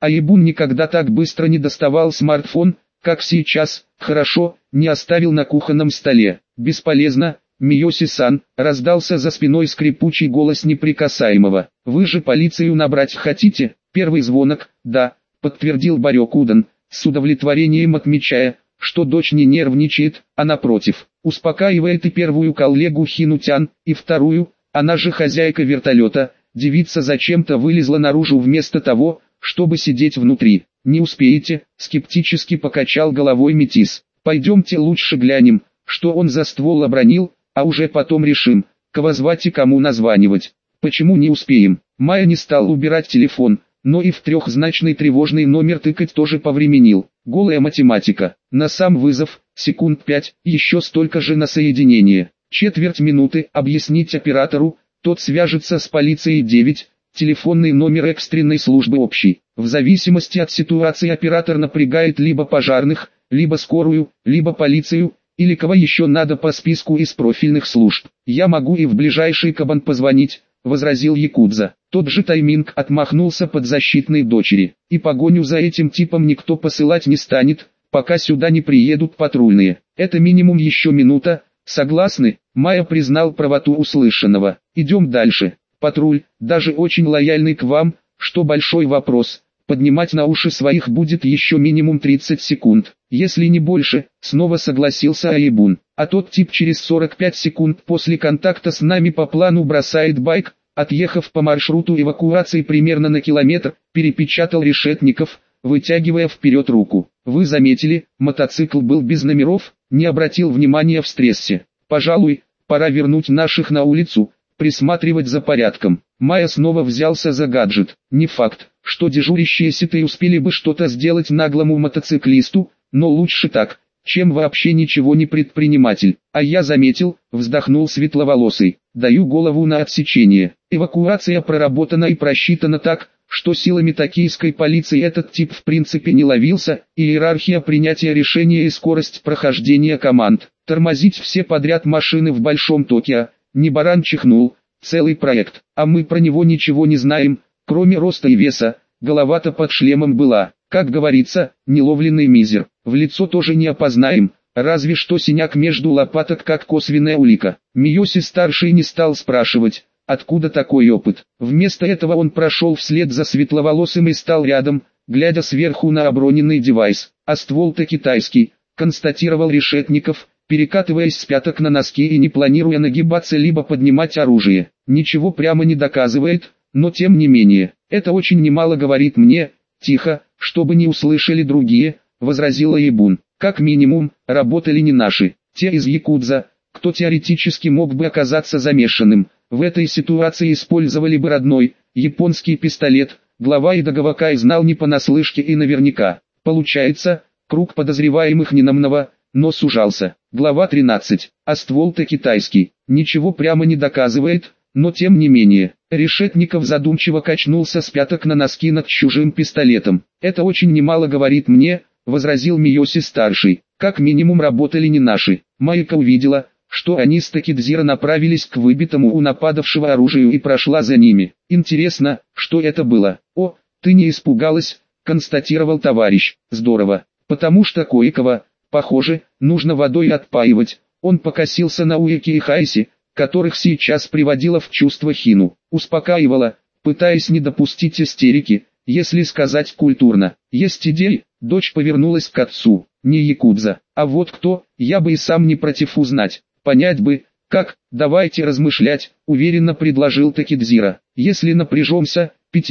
Айбун никогда так быстро не доставал смартфон, как сейчас. Хорошо, не оставил на кухонном столе. Бесполезно, Миоси-сан, раздался за спиной скрипучий голос неприкасаемого. Вы же полицию набрать хотите? Первый звонок, да, подтвердил Барёкудан, с удовлетворением отмечая, что дочь не нервничает, а напротив, успокаивает и первую коллегу Хинутян, и вторую, она же хозяйка вертолета. Девица зачем-то вылезла наружу вместо того, чтобы сидеть внутри. «Не успеете», — скептически покачал головой метис. «Пойдемте лучше глянем, что он за ствол обронил, а уже потом решим, кого звать и кому названивать». «Почему не успеем?» Майя не стал убирать телефон, но и в трехзначный тревожный номер тыкать тоже повременил. Голая математика. На сам вызов, секунд 5, еще столько же на соединение. Четверть минуты, объяснить оператору, тот свяжется с полицией 9, телефонный номер экстренной службы общий. В зависимости от ситуации оператор напрягает либо пожарных, либо скорую, либо полицию, или кого еще надо по списку из профильных служб. «Я могу и в ближайший кабан позвонить», — возразил якудза. Тот же тайминг отмахнулся подзащитной дочери. «И погоню за этим типом никто посылать не станет, пока сюда не приедут патрульные. Это минимум еще минута, согласны?» Майя признал правоту услышанного. «Идем дальше. Патруль, даже очень лояльный к вам, что большой вопрос. Поднимать на уши своих будет еще минимум 30 секунд, если не больше», снова согласился Айбун. «А тот тип через 45 секунд после контакта с нами по плану бросает байк, отъехав по маршруту эвакуации примерно на километр», перепечатал Решетников, вытягивая вперед руку. «Вы заметили, мотоцикл был без номеров, не обратил внимания в стрессе. Пожалуй, пора вернуть наших на улицу, присматривать за порядком». Майя снова взялся за гаджет. Не факт, что дежурящие сеты успели бы что-то сделать наглому мотоциклисту, но лучше так, чем вообще ничего не предприниматель. «А я заметил», вздохнул светловолосый, «даю голову на отсечение. Эвакуация проработана и просчитана так, что силами токийской полиции этот тип в принципе не ловился, и иерархия принятия решения и скорость прохождения команд. Тормозить все подряд машины в Большом Токио, не баран чихнул, целый проект, а мы про него ничего не знаем, кроме роста и веса, голова-то под шлемом была, как говорится, неловленный мизер, в лицо тоже не опознаем, разве что синяк между лопаток как косвенная улика». Миоси-старший не стал спрашивать, откуда такой опыт. Вместо этого он прошел вслед за светловолосым и стал рядом, глядя сверху на оброненный девайс. «А ствол-то китайский», констатировал Решетников, перекатываясь с пяток на носки и не планируя нагибаться либо поднимать оружие. «Ничего прямо не доказывает, но тем не менее, это очень немало говорит мне». «Тихо, чтобы не услышали другие», возразила Айбун. «Как минимум, работали не наши, те из якудза, кто теоретически мог бы оказаться замешанным. В этой ситуации использовали бы родной, японский пистолет». Глава Идагавакай знал не понаслышке и наверняка. Получается, круг подозреваемых ненамного, но сужался. Глава 13. А ствол-то китайский. Ничего прямо не доказывает, но тем не менее. Решетников задумчиво качнулся с пяток на носки над чужим пистолетом. «Это очень немало говорит мне», возразил Миоси-старший. «Как минимум работали не наши». Майка увидела, что они с Такидзиро направились к выбитому у нападавшего оружию и прошла за ними. «Интересно, что это было?» «О, ты не испугалась», констатировал товарищ. «Здорово, потому что кое-кого, похоже, нужно водой отпаивать». Он покосился на Уэки и Хайси, которых сейчас приводила в чувство Хину. Успокаивала, пытаясь не допустить истерики, если сказать культурно. «Есть идеи?» Дочь повернулась к отцу. «Не якудза, а вот кто, я бы и сам не против узнать. Понять бы, как, давайте размышлять», уверенно предложил Такидзиро. «Если напряжемся,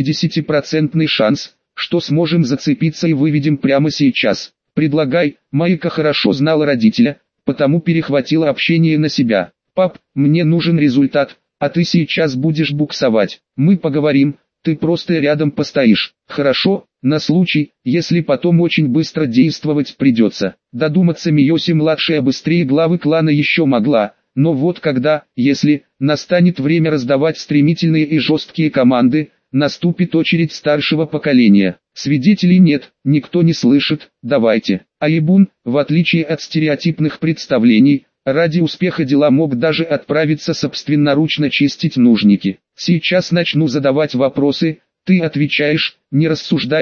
50% шанс, что сможем зацепиться и выведем прямо сейчас. Предлагай». Майка хорошо знала родителя, потому перехватила общение на себя. «Пап, мне нужен результат, а ты сейчас будешь буксовать. Мы поговорим, ты просто рядом постоишь. Хорошо, на случай, если потом очень быстро действовать придется». Додуматься Миоси-младшая быстрее главы клана еще могла, но вот когда, если, настанет время раздавать стремительные и жесткие команды, наступит очередь старшего поколения. Свидетелей нет, никто не слышит, давайте. Айбун, в отличие от стереотипных представлений, ради успеха дела мог даже отправиться собственноручно чистить нужники. «Сейчас начну задавать вопросы, ты отвечаешь, не рассуждая,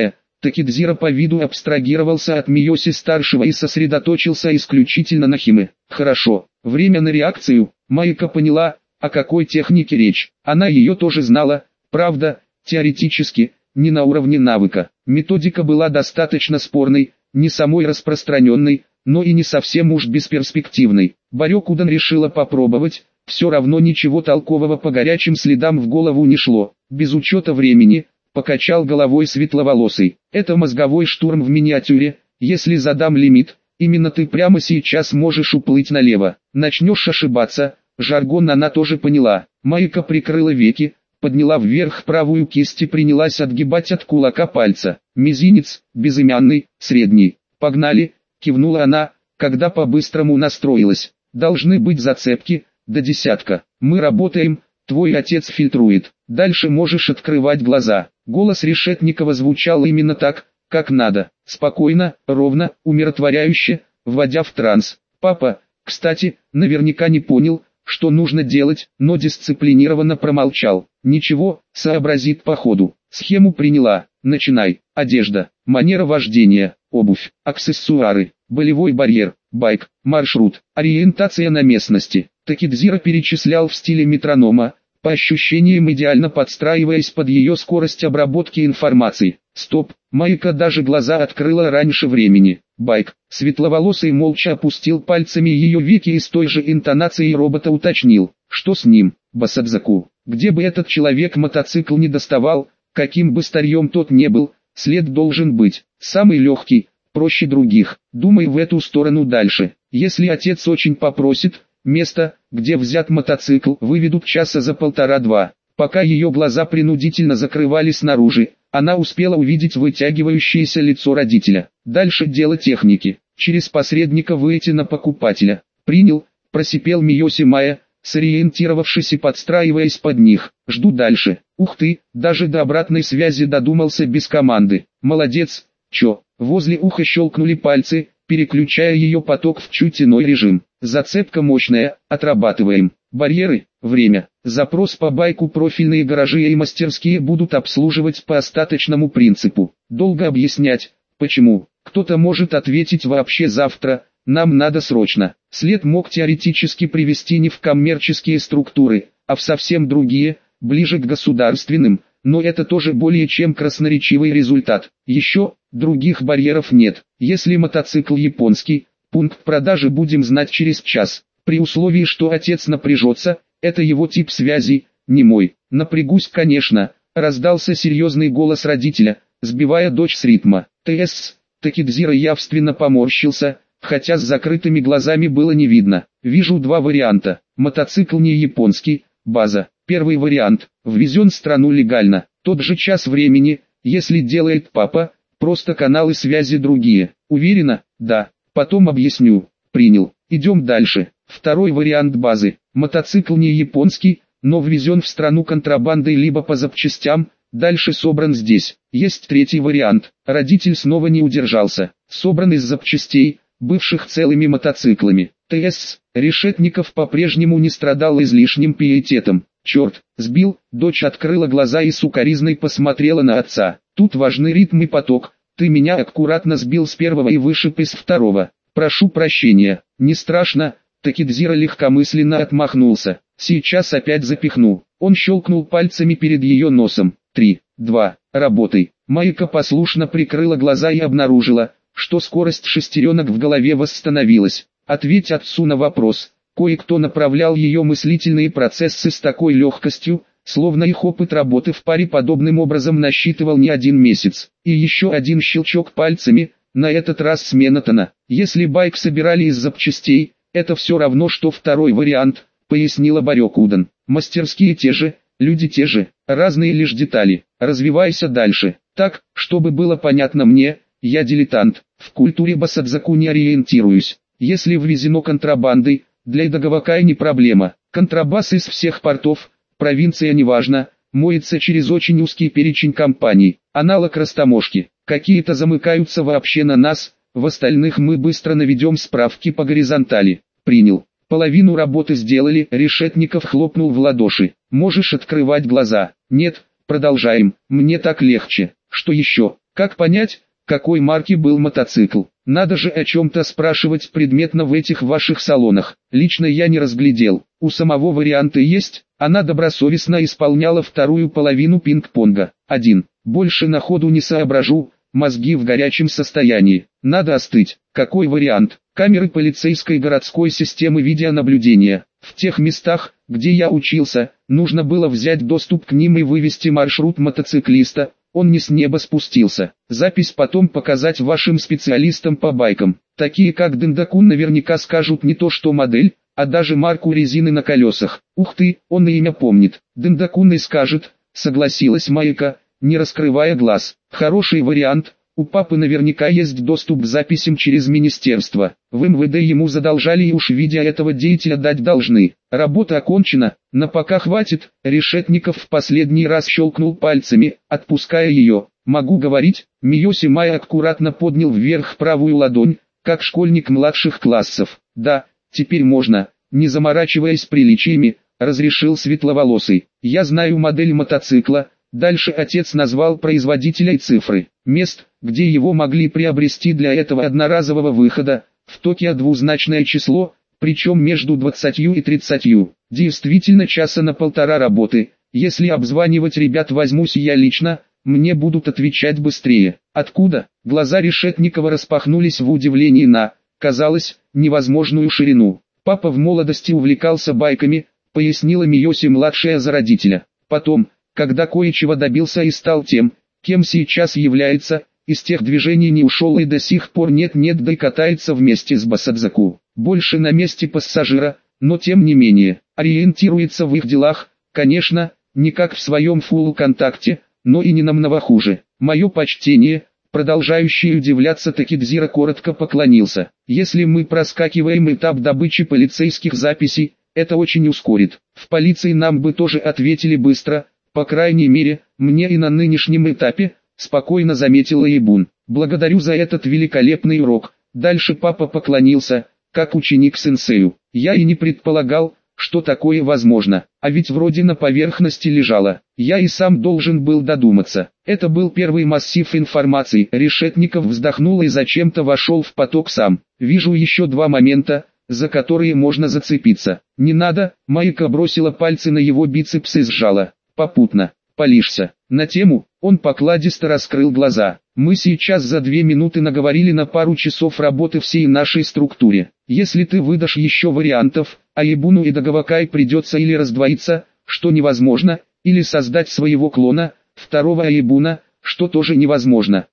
Такидзира по виду абстрагировался от Миоси-старшего и сосредоточился исключительно на Химе. Хорошо, время на реакцию. Майка поняла, о какой технике речь. Она ее тоже знала, правда, теоретически, не на уровне навыка. Методика была достаточно спорной, не самой распространенной, но и не совсем уж бесперспективной. Барёкудан решила попробовать, все равно ничего толкового по горячим следам в голову не шло. Без учета времени, покачал головой светловолосый. Это мозговой штурм в миниатюре, если задам лимит, именно ты прямо сейчас можешь уплыть налево. Начнешь ошибаться, жаргон она тоже поняла. Майка прикрыла веки, подняла вверх правую кисть и принялась отгибать от кулака пальца. Мизинец, безымянный, средний. Погнали, кивнула она, когда по-быстрому настроилась. Должны быть зацепки, до десятка. Мы работаем, твой отец фильтрует. Дальше можешь открывать глаза. Голос Решетникова звучал именно так, как надо. Спокойно, ровно, умиротворяюще, вводя в транс. Папа, кстати, наверняка не понял, что нужно делать, но дисциплинированно промолчал. Ничего, сообразит по ходу. Схему приняла. Начинай. Одежда, манера вождения, обувь, аксессуары, болевой барьер, байк, маршрут, ориентация на местности. Такидзира перечислял в стиле метронома, по ощущениям идеально подстраиваясь под ее скорость обработки информации. Стоп, Майка даже глаза открыла раньше времени. Байк. Светловолосый молча опустил пальцами ее веки и с той же интонацией робота уточнил, что с ним. Басадзаку. Где бы этот человек мотоцикл не доставал, каким бы старьем тот не был, след должен быть. Самый легкий, проще других. Думай в эту сторону дальше. Если отец очень попросит, место, где взят мотоцикл, выведут часа за полтора-два. Пока ее глаза принудительно закрывались снаружи, она успела увидеть вытягивающееся лицо родителя. Дальше дело техники. Через посредника выйти на покупателя. Принял, просипел Миоси Майя, сориентировавшись и подстраиваясь под них. Жду дальше. Ух ты, даже до обратной связи додумался без команды. Молодец. Чё? Возле уха щелкнули пальцы, переключая ее поток в чуть иной режим. Зацепка мощная, отрабатываем. Барьеры, время. Запрос по байку профильные гаражи и мастерские будут обслуживать по остаточному принципу. Долго объяснять, почему. Кто-то может ответить вообще завтра, нам надо срочно. След мог теоретически привести не в коммерческие структуры, а в совсем другие, ближе к государственным, но это тоже более чем красноречивый результат. Еще, других барьеров нет. Если мотоцикл японский, пункт продажи будем знать через час. При условии, что отец напряжется, это его тип связи, не мой. Напрягусь, конечно, раздался серьезный голос родителя, сбивая дочь с ритма. ТС, Такидзира явственно поморщился, хотя с закрытыми глазами было не видно. Вижу два варианта. Мотоцикл не японский, база. Первый вариант, ввезен в страну легально. Тот же час времени, если делает папа, просто каналы связи другие. Уверена? Да. Потом объясню. Принял. Идем дальше. Второй вариант базы. Мотоцикл не японский, но ввезен в страну контрабандой либо по запчастям, дальше собран здесь. Есть третий вариант. Родитель снова не удержался. Собран из запчастей, бывших целыми мотоциклами. ТС. Решетников по-прежнему не страдал излишним пиететом. Черт, сбил, дочь открыла глаза и сукоризной посмотрела на отца. Тут важны ритм и поток. Ты меня аккуратно сбил с первого и вышиб из второго. Прошу прощения, не страшно. Такидзира легкомысленно отмахнулся. Сейчас опять запихну. Он щелкнул пальцами перед ее носом. 3, 2, работай. Майка послушно прикрыла глаза и обнаружила, что скорость шестеренок в голове восстановилась. Ответь отцу на вопрос. Кое-кто направлял ее мыслительные процессы с такой легкостью, словно их опыт работы в паре подобным образом насчитывал не один месяц. И еще один щелчок пальцами, на этот раз смена тона. Если байк собирали из запчастей, это все равно, что второй вариант, пояснила Барёкудан. Мастерские те же, люди те же, разные лишь детали. Развивайся дальше. Так, чтобы было понятно мне, я дилетант, в культуре басадзаку не ориентируюсь. Если ввезено контрабандой, для Идагавакай не проблема. Контрабас из всех портов, провинция неважно, моется через очень узкий перечень компаний. Аналог растаможки. Какие-то замыкаются вообще на нас, в остальных мы быстро наведем справки по горизонтали. Принял. Половину работы сделали, Решетников хлопнул в ладоши. Можешь открывать глаза. Нет, продолжаем, мне так легче. Что еще? Как понять, какой марки был мотоцикл? Надо же о чем-то спрашивать предметно в этих ваших салонах. Лично я не разглядел. У самого варианта есть, она добросовестно исполняла вторую половину пинг-понга. 1. Больше на ходу не соображу, мозги в горячем состоянии. Надо остыть. Какой вариант? Камеры полицейской городской системы видеонаблюдения. В тех местах, где я учился, нужно было взять доступ к ним и вывести маршрут мотоциклиста. Он не с неба спустился. Запись потом показать вашим специалистам по байкам. Такие как Дендакун наверняка скажут не то что модель, а даже марку резины на колесах. Ух ты, он и имя помнит. Дендакун и скажет, согласилась Майка, не раскрывая глаз. Хороший вариант. У папы наверняка есть доступ к записям через министерство. В МВД ему задолжали и уж видя этого деятеля дать должны. Работа окончена, на пока хватит. Решетников в последний раз щелкнул пальцами, отпуская ее. Могу говорить? Миоси Май аккуратно поднял вверх правую ладонь, как школьник младших классов. Да, теперь можно, не заморачиваясь приличиями, разрешил светловолосый. Я знаю модель мотоцикла. Дальше отец назвал производителя и цифры. Мест, где его могли приобрести для этого одноразового выхода, в Токио двузначное число, причем между 20 и 30. Действительно часа на полтора работы. Если обзванивать ребят возьмусь я лично, мне будут отвечать быстрее. Откуда? Глаза Решетникова распахнулись в удивлении на, казалось, невозможную ширину. Папа в молодости увлекался байками, пояснила Миоси-младшая за родителя. Потом, когда кое-чего добился и стал тем, кем сейчас является, из тех движений не ушел и до сих пор нет-нет да и катается вместе с Басадзаку. Больше на месте пассажира, но тем не менее, ориентируется в их делах, конечно, не как в своем фулл-контакте, но и не намного хуже. Мое почтение, продолжающий удивляться Такидзира коротко поклонился. Если мы проскакиваем этап добычи полицейских записей, это очень ускорит. В полиции нам бы тоже ответили быстро. По крайней мере, мне и на нынешнем этапе, спокойно заметила Ибун. Благодарю за этот великолепный урок. Дальше папа поклонился, как ученик сенсею. Я и не предполагал, что такое возможно, а ведь вроде на поверхности лежало. Я и сам должен был додуматься. Это был первый массив информации. Решетников вздохнул и зачем-то вошел в поток сам. Вижу еще два момента, за которые можно зацепиться. Не надо, Майка бросила пальцы на его бицепс и сжала. Попутно, палишься. На тему, он покладисто раскрыл глаза. Мы сейчас за 2 минуты наговорили на пару часов работы всей нашей структуре. Если ты выдашь еще вариантов, Аибуну и Дагавакай придется или раздвоиться, что невозможно, или создать своего клона, второго Аибуна, что тоже невозможно.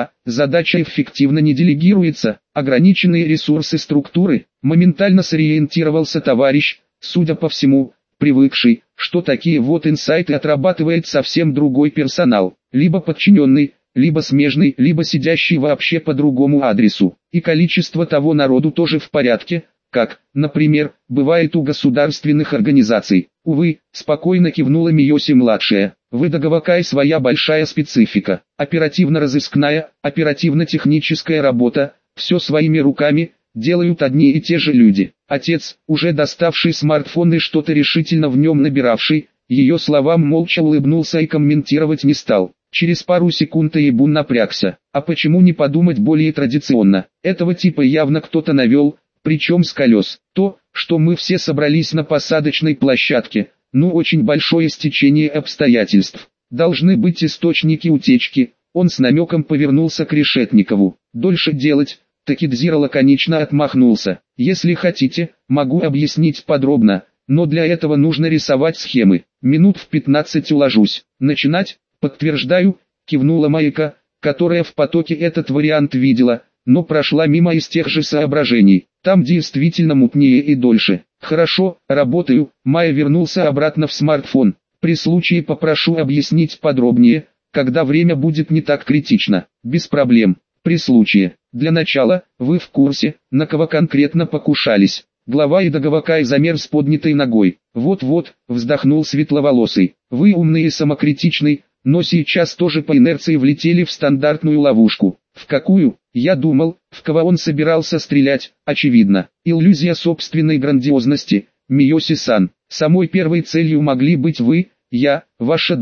Задача эффективно не делегируется, ограниченные ресурсы структуры, моментально сориентировался товарищ, судя по всему, привыкший, что такие вот инсайты отрабатывает совсем другой персонал, либо подчиненный, либо смежный, либо сидящий вообще по другому адресу. И количество того народу тоже в порядке, как, например, бывает у государственных организаций. Увы, спокойно кивнула Миоси-младшая. В Дагавакай своя большая специфика. Оперативно-розыскная, оперативно-техническая работа, все своими руками, делают одни и те же люди. Отец, уже доставший смартфон и что-то решительно в нем набиравший, ее словам молча улыбнулся и комментировать не стал. Через пару секунд Ибун напрягся. А почему не подумать более традиционно? Этого типа явно кто-то навел, причем с колес. То, что мы все собрались на посадочной площадке, очень большое стечение обстоятельств. Должны быть источники утечки. Он с намеком повернулся к Решетникову. Дольше делать. Такидзира лаконично отмахнулся. Если хотите, могу объяснить подробно, но для этого нужно рисовать схемы. Минут в 15 уложусь. Начинать? Подтверждаю, кивнула Майка, которая в потоке этот вариант видела, но прошла мимо из тех же соображений. Там действительно мутнее и дольше. Хорошо, работаю. Майя вернулся обратно в смартфон. При случае попрошу объяснить подробнее, когда время будет не так критично. Без проблем. При случае. Для начала, вы в курсе, на кого конкретно покушались. Глава Идагавакай замер с поднятой ногой. Вот-вот, вздохнул светловолосый. Вы умный и самокритичный, но сейчас тоже по инерции влетели в стандартную ловушку. В какую? Я думал, в кого он собирался стрелять, очевидно. Иллюзия собственной грандиозности, Миоси-сан. Самой первой целью могли быть вы, я, ваша дочь.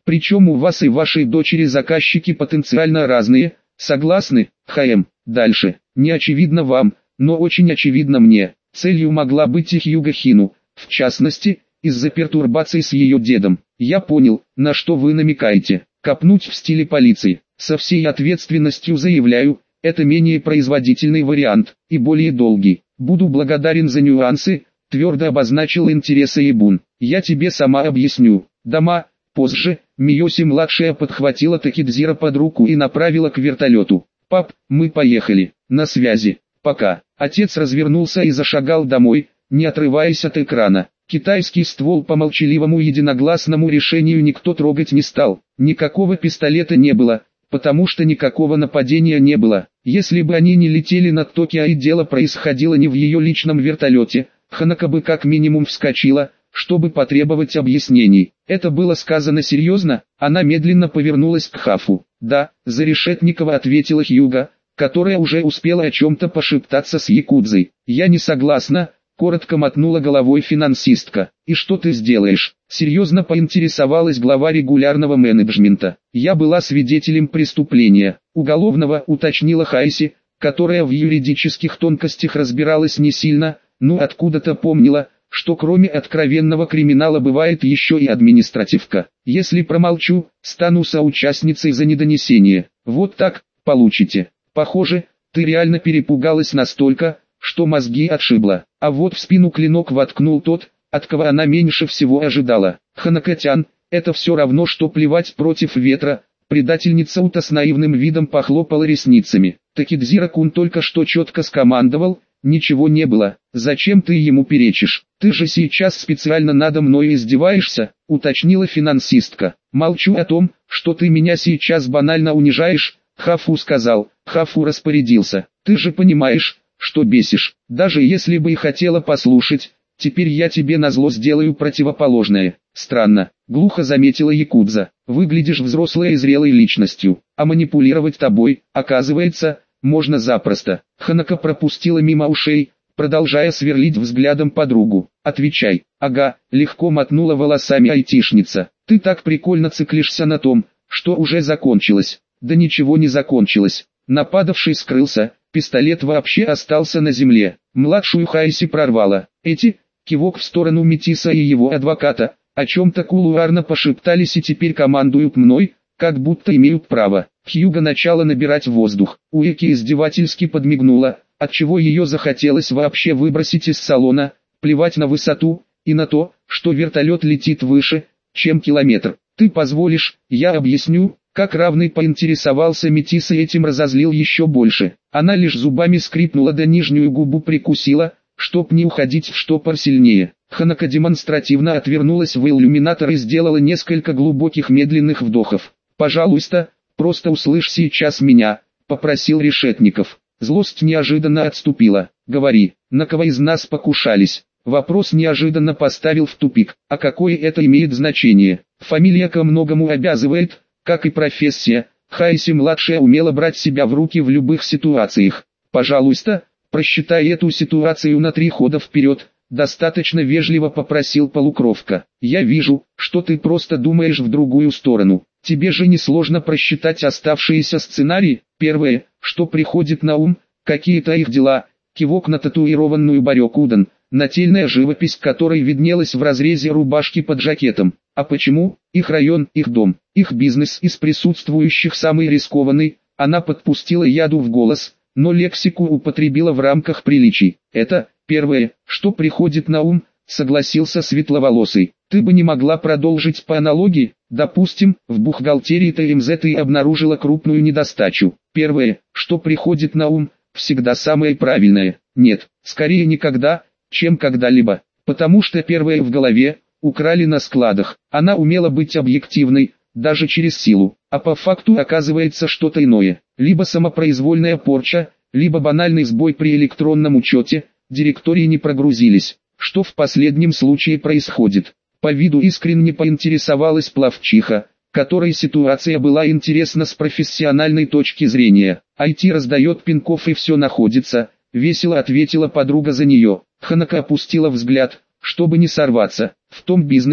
Причем у вас и вашей дочери заказчики потенциально разные, согласны? ХМ. Дальше. Не очевидно вам, но очень очевидно мне. Целью могла быть и Хьюго Хину, в частности, из-за пертурбаций с ее дедом. Я понял, на что вы намекаете. Копнуть в стиле полиции. Со всей ответственностью заявляю, это менее производительный вариант, и более долгий. Буду благодарен за нюансы, твердо обозначил интересы Ибун. Я тебе сама объясню. Дома, позже, Миоси-младшая подхватила Такидзира под руку и направила к вертолету. Пап, мы поехали. На связи. Пока. Отец развернулся и зашагал домой, не отрываясь от экрана. Китайский ствол по молчаливому единогласному решению никто трогать не стал. Никакого пистолета не было, потому что никакого нападения не было. Если бы они не летели над Токио и дело происходило не в ее личном вертолете, Ханако бы как минимум вскочила, чтобы потребовать объяснений. Это было сказано серьезно? Она медленно повернулась к Хафу. «Да», — Зарешетникова ответила Хьюго, которая уже успела о чем-то пошептаться с якудзой. «Я не согласна», — коротко мотнула головой финансистка. «И что ты сделаешь?» — серьезно поинтересовалась глава регулярного менеджмента. «Я была свидетелем преступления. Уголовного», — уточнила Хайси, которая в юридических тонкостях разбиралась не сильно, но откуда-то помнила, что кроме откровенного криминала бывает еще и административка. «Если промолчу, стану соучастницей за недонесение. Вот так, получите. Похоже, ты реально перепугалась настолько, что мозги отшибло». А вот в спину клинок воткнул тот, от кого она меньше всего ожидала. «Ханако-тян, это все равно, что плевать против ветра». Предательница Ута с наивным видом похлопала ресницами. Такидзира-кун только что четко скомандовал, ничего не было. «Зачем ты ему перечишь? Ты же сейчас специально надо мной издеваешься», — уточнила финансистка. «Молчу о том, что ты меня сейчас банально унижаешь», — Хафу сказал. Хафу распорядился. «Ты же понимаешь, что бесишь. Даже если бы и хотела послушать, теперь я тебе назло сделаю противоположное». «Странно», — глухо заметила якудза. «Выглядишь взрослой и зрелой личностью, а манипулировать тобой, оказывается, можно запросто». Ханако пропустила мимо ушей, продолжая сверлить взглядом подругу. «Отвечай». «Ага», — легко мотнула волосами айтишница. «Ты так прикольно циклишься на том, что уже закончилось». «Да ничего не закончилось». Нападавший скрылся, пистолет вообще остался на земле. Младшую Хайси прорвало. Эти, кивок в сторону Метиса и его адвоката, о чем-то кулуарно пошептались и теперь командуют мной, как будто имеют право. Хьюго начала набирать воздух. Уэки издевательски подмигнула, отчего ее захотелось вообще выбросить из салона, плевать на высоту, и на то, что вертолет летит выше, чем километр. «Ты позволишь, я объясню», как равный поинтересовался Метис и этим разозлил еще больше. Она лишь зубами скрипнула да нижнюю губу прикусила, чтоб не уходить в штопор сильнее. Ханако демонстративно отвернулась в иллюминатор и сделала несколько глубоких медленных вдохов. «Пожалуйста, просто услышь сейчас меня», — попросил Решетников. Злость неожиданно отступила. «Говори, на кого из нас покушались?» Вопрос неожиданно поставил в тупик. А какое это имеет значение? Фамилия ко многому обязывает, как и профессия. Хайси-младшая умела брать себя в руки в любых ситуациях. «Пожалуйста, просчитай эту ситуацию на 3 хода вперед», — достаточно вежливо попросил полукровка. «Я вижу, что ты просто думаешь в другую сторону. Тебе же несложно просчитать оставшиеся сценарии. Первое, что приходит на ум, какие-то их дела». Кивок на татуированную Барёкудан, нательная живопись которой виднелась в разрезе рубашки под жакетом. А почему? Их район, их дом, их бизнес из присутствующих самый рискованный. Она подпустила яду в голос, но лексику употребила в рамках приличий. «Это первое, что приходит на ум», — согласился светловолосый. «Ты бы не могла продолжить по аналогии? Допустим, в бухгалтерии ТМЗ ты обнаружила крупную недостачу. Первое, что приходит на ум, всегда самое правильное. Нет, скорее никогда, чем когда-либо. Потому что первое в голове, украли на складах. Она умела быть объективной, даже через силу. А по факту оказывается что-то иное. Либо самопроизвольная порча, либо банальный сбой при электронном учете, директории не прогрузились. Что в последнем случае происходит? По виду искренне поинтересовалась пловчиха, которой ситуация была интересна с профессиональной точки зрения. IT раздает пинков и все находится, весело ответила подруга за нее. Ханако опустила взгляд, чтобы не сорваться. В том бизнесе,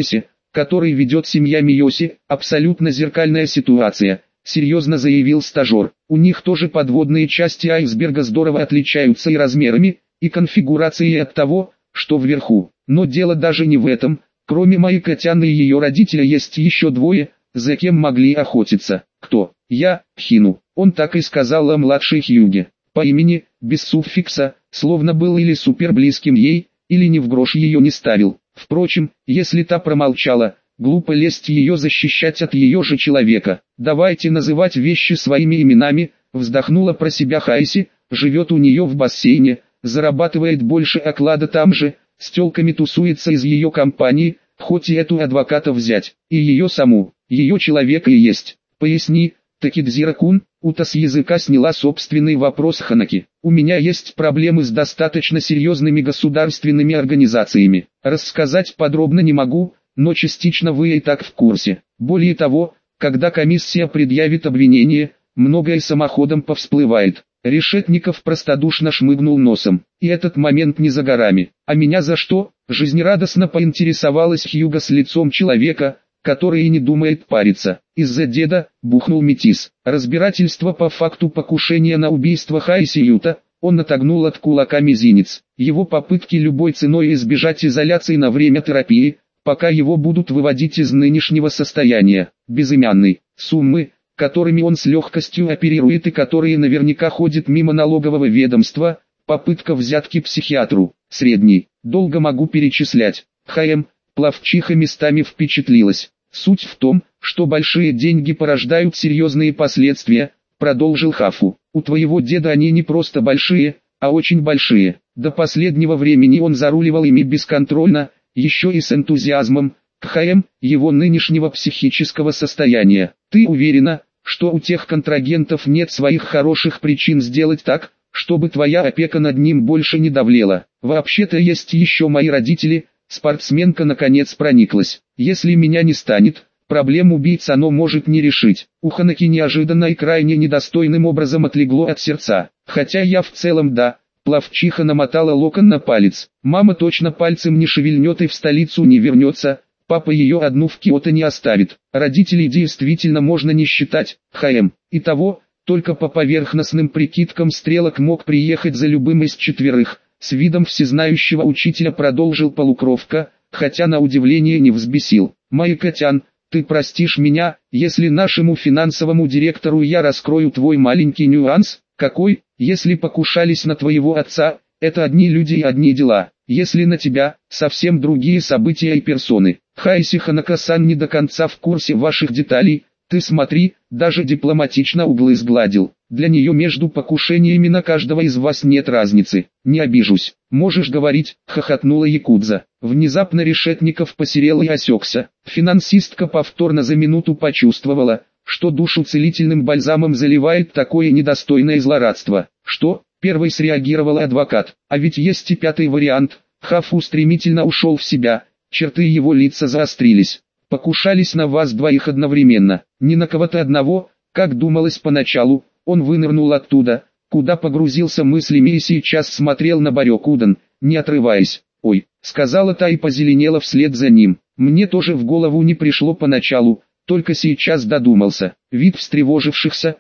который ведет семья Миоси, абсолютно зеркальная ситуация, серьезно заявил стажер. У них тоже подводные части айсберга здорово отличаются и размерами, и конфигурацией от того, что вверху. Но дело даже не в этом. Кроме моей Котяны и ее родителя есть еще двое, за кем могли охотиться. Кто? Я, Хину. Он так и сказал о младшей Хьюге. По имени, без суффикса, словно был или супер близким ей, или ни в грош ее не ставил. Впрочем, если та промолчала, глупо лезть ее защищать от ее же человека. Давайте называть вещи своими именами, вздохнула про себя Хайси, живет у нее в бассейне, зарабатывает больше оклада там же, с тёлками тусуется из ее компании, хоть и эту адвоката взять, и ее саму, ее человека и есть. Поясни, Такидзира-кун, Ута с языка сняла собственный вопрос Ханаки. У меня есть проблемы с достаточно серьезными государственными организациями. Рассказать подробно не могу, но частично вы и так в курсе. Более того, когда комиссия предъявит обвинение, многое самоходом повсплывает. Решетников простодушно шмыгнул носом. И этот момент не за горами. А меня за что? Жизнерадостно поинтересовалась Хьюга с лицом человека, который и не думает париться. Из-за деда, бухнул метис. Разбирательство по факту покушения на убийство Хайси Юта. Он отогнул от кулака мизинец. Его попытки любой ценой избежать изоляции на время терапии, пока его будут выводить из нынешнего состояния. Безымянный. Суммы, которыми он с легкостью оперирует и которые наверняка ходят мимо налогового ведомства, попытка взятки психиатру, средний, долго могу перечислять. ХМ, плавчиха местами впечатлилась. Суть в том, что большие деньги порождают серьезные последствия, продолжил Хафу. У твоего деда они не просто большие, а очень большие. До последнего времени он заруливал ими бесконтрольно, еще и с энтузиазмом, КХМ, его нынешнего психического состояния. Ты уверена, что у тех контрагентов нет своих хороших причин сделать так, чтобы твоя опека над ним больше не давлела? Вообще-то есть еще мои родители. Спортсменка наконец прониклась. Если меня не станет, проблем убийц оно может не решить. У Ханаки неожиданно и крайне недостойным образом отлегло от сердца. Хотя я в целом да. Плавчиха намотала локон на палец. Мама точно пальцем не шевельнет и в столицу не вернется. Папа ее одну в Киото не оставит. Родителей действительно можно не считать. ХМ. Итого, только по поверхностным прикидкам стрелок мог приехать за любым из четверых. С видом всезнающего учителя продолжил полукровка, хотя на удивление не взбесил. Майкотян, ты простишь меня, если нашему финансовому директору я раскрою твой маленький нюанс? Какой? Если покушались на твоего отца, это одни люди и одни дела. Если на тебя, совсем другие события и персоны. Хайси Ханака-сан не до конца в курсе ваших деталей. Ты смотри, даже дипломатично углы сгладил. Для нее между покушениями на каждого из вас нет разницы. Не обижусь. Можешь говорить, хохотнула якудза. Внезапно Решетников посерел и осекся. Финансистка повторно за минуту почувствовала, что душу целительным бальзамом заливает такое недостойное злорадство. Что? Первый среагировал адвокат. А ведь есть и пятый вариант. Хафу стремительно ушел в себя. Черты его лица заострились. Покушались на вас двоих одновременно. Не на кого-то одного, как думалось поначалу. Он вынырнул оттуда, куда погрузился мыслями и сейчас смотрел на Барёкудан, не отрываясь. «Ой», — сказала та и позеленела вслед за ним. «Мне тоже в голову не пришло поначалу, только сейчас додумался». Вид встревожившихся,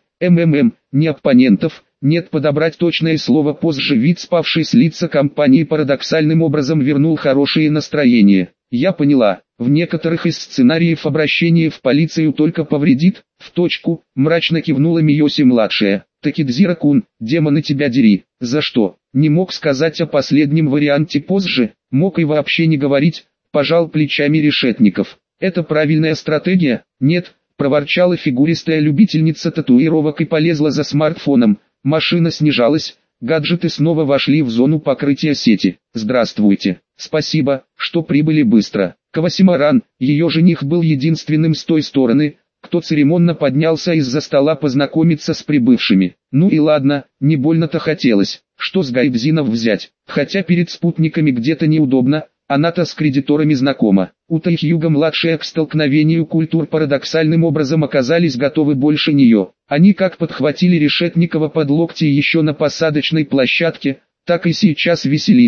не оппонентов, нет подобрать точное слово позже, вид спавшей с лица компании парадоксальным образом вернул хорошее настроение. «Я поняла, в некоторых из сценариев обращение в полицию только повредит». «В точку», — мрачно кивнула Миоси-младшая. «Такидзира-кун, демоны тебя дери». «За что?» «Не мог сказать о последнем варианте позже?» «Мог и вообще не говорить», — пожал плечами Решетников. «Это правильная стратегия?» «Нет», — проворчала фигуристая любительница татуировок и полезла за смартфоном. Машина снижалась, гаджеты снова вошли в зону покрытия сети. «Здравствуйте. Спасибо, что прибыли быстро». Кавасимаран, ее жених, был единственным с той стороны, кто церемонно поднялся из-за стола познакомиться с прибывшими. Ну и ладно, не больно-то хотелось, что с Гайдзинов взять, хотя перед спутниками где-то неудобно, она-то с кредиторами знакома. Ута и Хьюга-младшая к столкновению культур парадоксальным образом оказались готовы больше нее. Они как подхватили Решетникова под локти еще на посадочной площадке, так и сейчас веселились,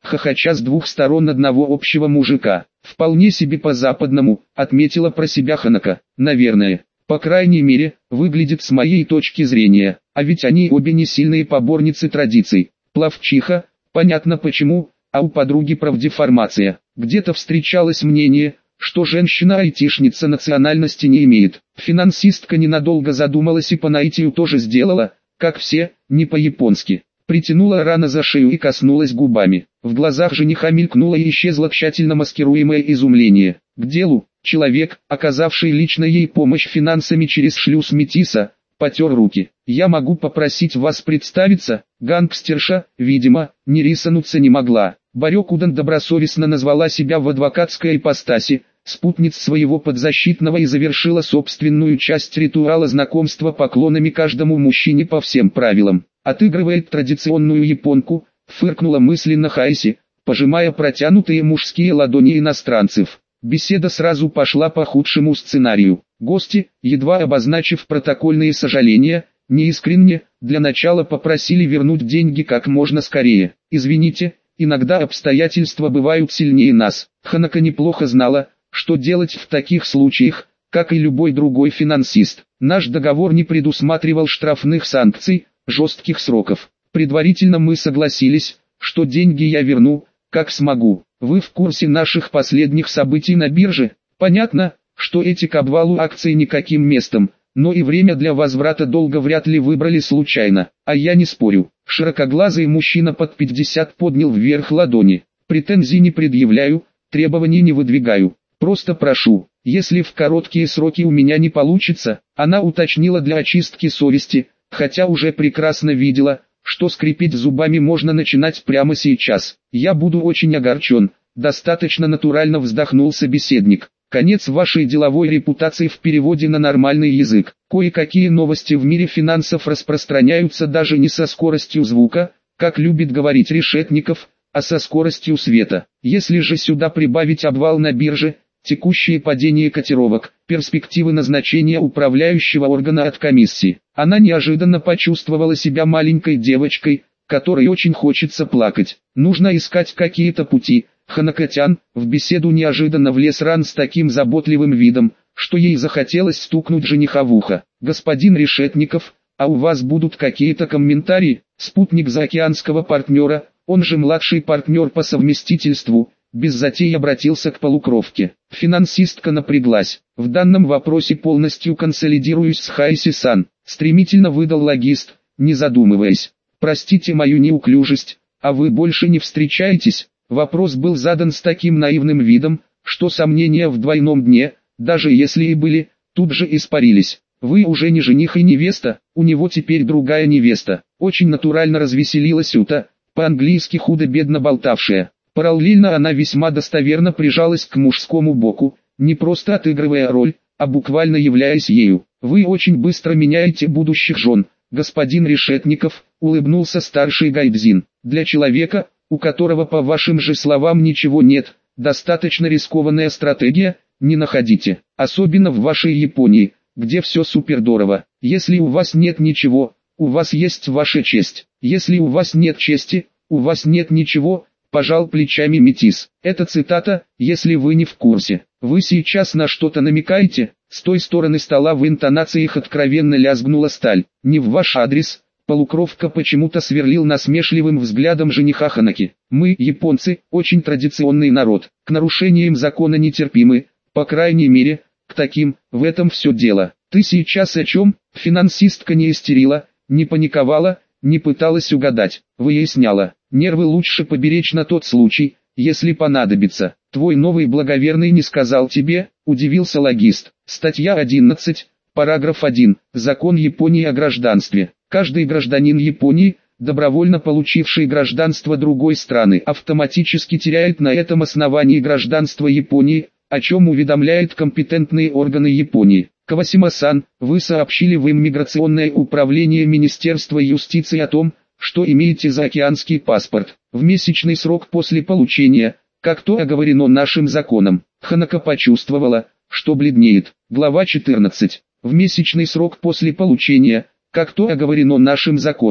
хохоча с двух сторон одного общего мужика. «Вполне себе по-западному», отметила про себя Ханако. «Наверное. По крайней мере, выглядит с моей точки зрения. А ведь они обе не сильные поборницы традиций. Плавчиха, понятно почему, а у подруги профдеформация. Где-то встречалось мнение, что женщина-айтишница национальности не имеет. Финансистка ненадолго задумалась и по наитию тоже сделала, как все, не по-японски. Притянула рано за шею и коснулась губами. В глазах жениха мелькнуло и исчезло тщательно маскируемое изумление. К делу, человек, оказавший лично ей помощь финансами через шлюз Метиса, потер руки. «Я могу попросить вас представиться?» Гангстерша, видимо, не рисануться не могла. Барёкудан добросовестно назвала себя в адвокатской ипостаси, спутниц своего подзащитного и завершила собственную часть ритуала знакомства поклонами каждому мужчине по всем правилам. «Отыгрывает традиционную японку», фыркнула мысленно Хайси, пожимая протянутые мужские ладони иностранцев. Беседа сразу пошла по худшему сценарию. Гости, едва обозначив протокольные сожаления, неискренне, для начала попросили вернуть деньги как можно скорее. «Извините, иногда обстоятельства бывают сильнее нас». Ханако неплохо знала, что делать в таких случаях, как и любой другой финансист. Наш договор не предусматривал штрафных санкций, жестких сроков. Предварительно мы согласились, что деньги я верну, как смогу. Вы в курсе наших последних событий на бирже? Понятно, что эти к обвалу акций никаким местом, но и время для возврата долга вряд ли выбрали случайно. А я не спорю. Широкоглазый мужчина под 50 поднял вверх ладони. Претензий не предъявляю, требований не выдвигаю. Просто прошу, если в короткие сроки у меня не получится, она уточнила для очистки совести, хотя уже прекрасно видела, что скрипеть зубами можно начинать прямо сейчас. Я буду очень огорчен, достаточно натурально вздохнул собеседник. Конец вашей деловой репутации в переводе на нормальный язык. Кое-какие новости в мире финансов распространяются даже не со скоростью звука, как любит говорить Решетников, а со скоростью света. Если же сюда прибавить обвал на бирже, текущее падение котировок, перспективы назначения управляющего органа от комиссии, она неожиданно почувствовала себя маленькой девочкой, которой очень хочется плакать. Нужно искать какие-то пути. Ханако-тян в беседу неожиданно влез Ран с таким заботливым видом, что ей захотелось стукнуть жениха в ухо. «Господин Решетников, а у вас будут какие-то комментарии?» Спутник заокеанского партнера, он же младший партнер по совместительству, без затей обратился к полукровке. Финансистка напряглась. «В данном вопросе полностью консолидируюсь с Хайси-сан», стремительно выдал логист, не задумываясь. «Простите мою неуклюжесть, а вы больше не встречаетесь?» Вопрос был задан с таким наивным видом, что сомнения в двойном дне, даже если и были, тут же испарились. «Вы уже не жених и невеста, у него теперь другая невеста». Очень натурально развеселилась Ута, по-английски худо-бедно болтавшая. Параллельно она весьма достоверно прижалась к мужскому боку, не просто отыгрывая роль, а буквально являясь ею. «Вы очень быстро меняете будущих жен, господин Решетников», улыбнулся старший Гайдзин. «Для человека, у которого по вашим же словам ничего нет, достаточно рискованная стратегия, не находите. Особенно в вашей Японии, где все супердорово. Если у вас нет ничего, у вас есть ваша честь. Если у вас нет чести, у вас нет ничего», пожал плечами Метис. Это цитата, если вы не в курсе. «Вы сейчас на что-то намекаете?» С той стороны стола в интонациях откровенно лязгнула сталь. «Не в ваш адрес». Полукровка почему-то сверлил насмешливым взглядом жениха Ханаки. «Мы, японцы, очень традиционный народ, к нарушениям закона нетерпимы, по крайней мере, к таким, в этом все дело». «Ты сейчас о чем?» Финансистка не истерила, не паниковала, не пыталась угадать, выясняла. «Нервы лучше поберечь на тот случай, если понадобится. Твой новый благоверный не сказал тебе?» Удивился логист. Статья 11, параграф 1, Закон Японии о гражданстве. Каждый гражданин Японии, добровольно получивший гражданство другой страны, автоматически теряет на этом основании гражданство Японии, о чем уведомляет компетентные органы Японии. Кавасима-сан, вы сообщили в иммиграционное управление Министерства юстиции о том, что имеете заокеанский паспорт. В месячный срок после получения, как то оговорено нашим законом. Ханако почувствовала, что бледнеет. Глава 14. В месячный срок после получения, как то оговорено нашим законом.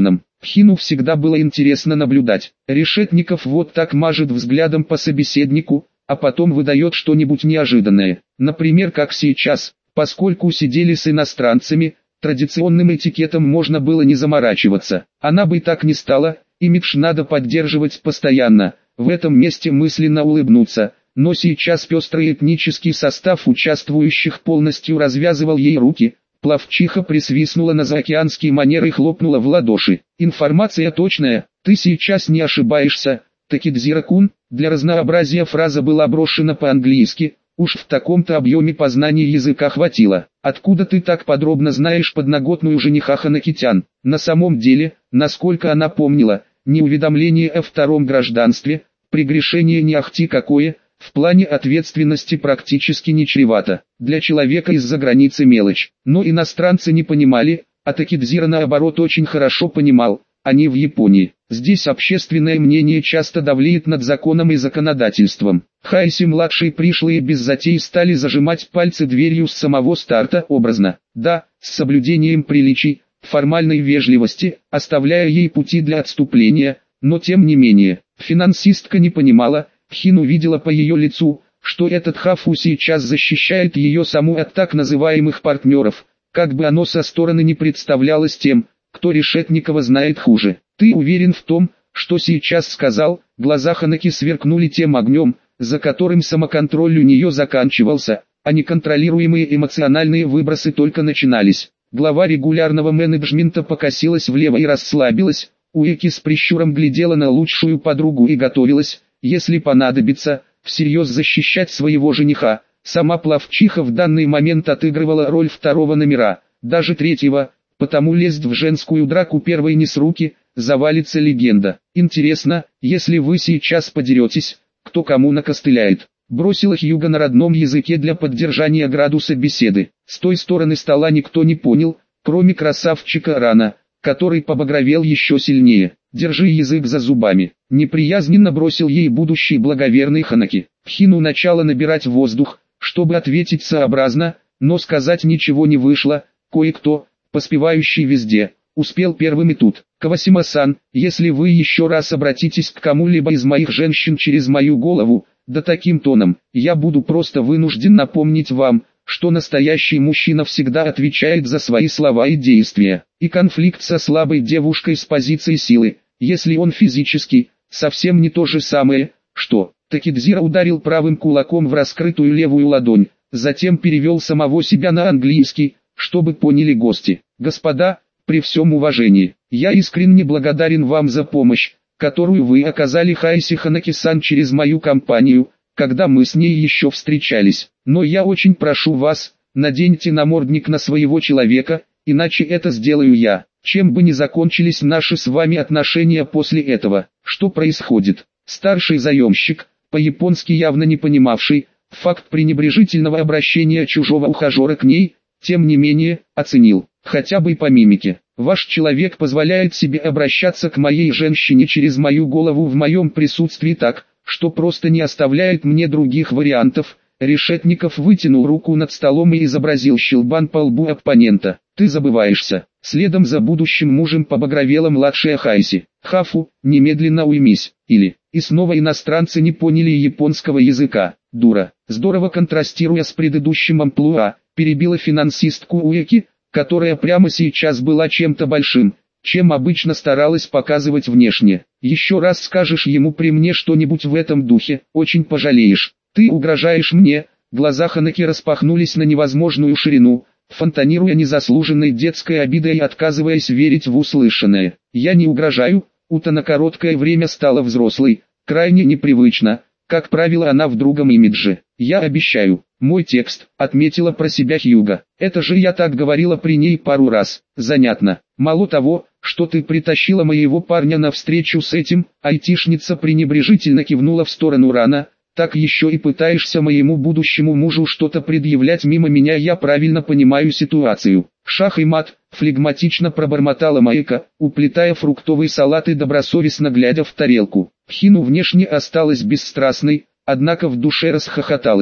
Пхину всегда было интересно наблюдать. Решетников вот так мажет взглядом по собеседнику, а потом выдает что-нибудь неожиданное. Например, как сейчас, поскольку сидели с иностранцами, традиционным этикетом можно было не заморачиваться. Она бы так не стала, имидж надо поддерживать постоянно, в этом месте мысленно улыбнуться. Но сейчас пестрый этнический состав участвующих полностью развязывал ей руки. Пловчиха присвистнула на заокеанский манер и хлопнула в ладоши. «Информация точная, ты сейчас не ошибаешься, Такидзира-кун». Для разнообразия фраза была брошена по-английски, уж в таком-то объеме познаний языка хватило. «Откуда ты так подробно знаешь подноготную жениха Ханакитян?» На самом деле, насколько она помнила, ни уведомление о втором гражданстве, прегрешение не ахти какое, в плане ответственности практически не чревато. Для человека из-за границы мелочь. Но иностранцы не понимали, а Такидзира наоборот очень хорошо понимал, они в Японии. Здесь общественное мнение часто давлеет над законом и законодательством. Хайси-младшие пришлые без затей стали зажимать пальцы дверью с самого старта образно. Да, с соблюдением приличий, формальной вежливости, оставляя ей пути для отступления, но тем не менее, финансистка не понимала, Пхин увидела по ее лицу, что этот Хафу сейчас защищает ее саму от так называемых партнеров, как бы оно со стороны не представлялось тем, кто Решетникова знает хуже. «Ты уверен в том, что сейчас сказал?» Глаза Ханаки сверкнули тем огнем, за которым самоконтроль у нее заканчивался, а неконтролируемые эмоциональные выбросы только начинались. Глава регулярного менеджмента покосилась влево и расслабилась, Уэки с прищуром глядела на лучшую подругу и готовилась, если понадобится, всерьез защищать своего жениха. Сама пловчиха в данный момент отыгрывала роль второго номера, даже третьего, потому лезть в женскую драку первой не с руки, завалится легенда. «Интересно, если вы сейчас подеретесь, кто кому накостыляет?» Бросила Хьюга на родном языке для поддержания градуса беседы. С той стороны стола никто не понял, кроме красавчика Рана, который побагровел еще сильнее. «Держи язык за зубами», — неприязненно бросил ей будущий благоверный Ханаки. Пхину начала набирать воздух, чтобы ответить сообразно, но сказать ничего не вышло. Кое-кто, поспевающий везде, успел первым и тут. «Кавасима-сан, если вы еще раз обратитесь к кому-либо из моих женщин через мою голову, да таким тоном, я буду просто вынужден напомнить вам, что настоящий мужчина всегда отвечает за свои слова и действия. И конфликт со слабой девушкой с позиции силы, если он физический, совсем не то же самое, что...» Такидзира ударил правым кулаком в раскрытую левую ладонь, затем перевел самого себя на английский, чтобы поняли гости. «Господа, при всем уважении, я искренне благодарен вам за помощь, которую вы оказали Хайси Ханаки-сан через мою компанию, когда мы с ней еще встречались. Но я очень прошу вас, наденьте намордник на своего человека, иначе это сделаю я. Чем бы ни закончились наши с вами отношения после этого». Что происходит? Старший заемщик, по-японски явно не понимавший факт пренебрежительного обращения чужого ухажера к ней, тем не менее, оценил, хотя бы по мимике. «Ваш человек позволяет себе обращаться к моей женщине через мою голову в моем присутствии так, что просто не оставляет мне других вариантов». Решетников вытянул руку над столом и изобразил щелбан по лбу оппонента. «Ты забываешься». Следом за будущим мужем побагровела младшая Хайси. «Хафу, немедленно уймись». Или... И снова иностранцы не поняли японского языка. «Дура». Здорово контрастируя с предыдущим амплуа, перебила финансистку Уэки, которая прямо сейчас была чем-то большим, чем обычно старалась показывать внешне. «Еще раз скажешь ему при мне что-нибудь в этом духе, очень пожалеешь. Ты угрожаешь мне». Глаза Ханаки распахнулись на невозможную ширину, фонтанируя незаслуженной детской обидой и отказываясь верить в услышанное. «Я не угрожаю». Ута на короткое время стала взрослой, крайне непривычно, как правило она в другом имидже. «Я обещаю». «Мой текст», — отметила про себя Хьюга. «Это же я так говорила при ней пару раз». «Занятно. Мало того, что ты притащила моего парня на встречу с этим», айтишница пренебрежительно кивнула в сторону Рана, «так еще и пытаешься моему будущему мужу что-то предъявлять мимо меня. Я правильно понимаю ситуацию». «Шах и мат», флегматично пробормотала Маэка, уплетая фруктовый салат и добросовестно глядя в тарелку. Пхину внешне осталась бесстрастной, однако в душе расхохоталась.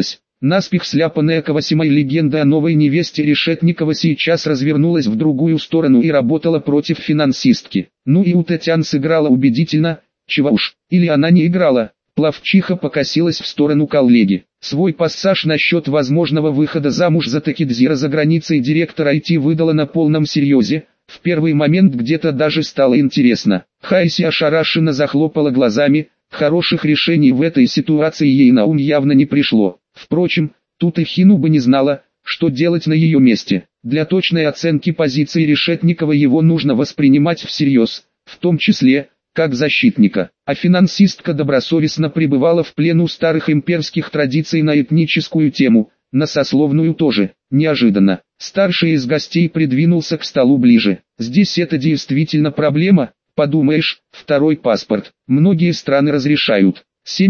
Наспех сляпанная Кавасимой легенда о новой невесте Решетникова сейчас развернулась в другую сторону и работала против финансистки. Ну и у Татьяны сыграла убедительно, чего уж, или она не играла. Плавчиха покосилась в сторону коллеги. Свой пассаж насчет возможного выхода замуж за Такидзира за границей директор IT выдала на полном серьезе. В первый момент где-то даже стало интересно. Хайси ошарашенно захлопала глазами, хороших решений в этой ситуации ей на ум явно не пришло. Впрочем, тут и Хину бы не знала, что делать на ее месте. Для точной оценки позиции Решетникова его нужно воспринимать всерьез, в том числе, как защитника. А финансистка добросовестно пребывала в плену старых имперских традиций на этническую тему, на сословную тоже. Неожиданно, старший из гостей придвинулся к столу ближе. Здесь это действительно проблема, подумаешь, второй паспорт. Многие страны разрешают.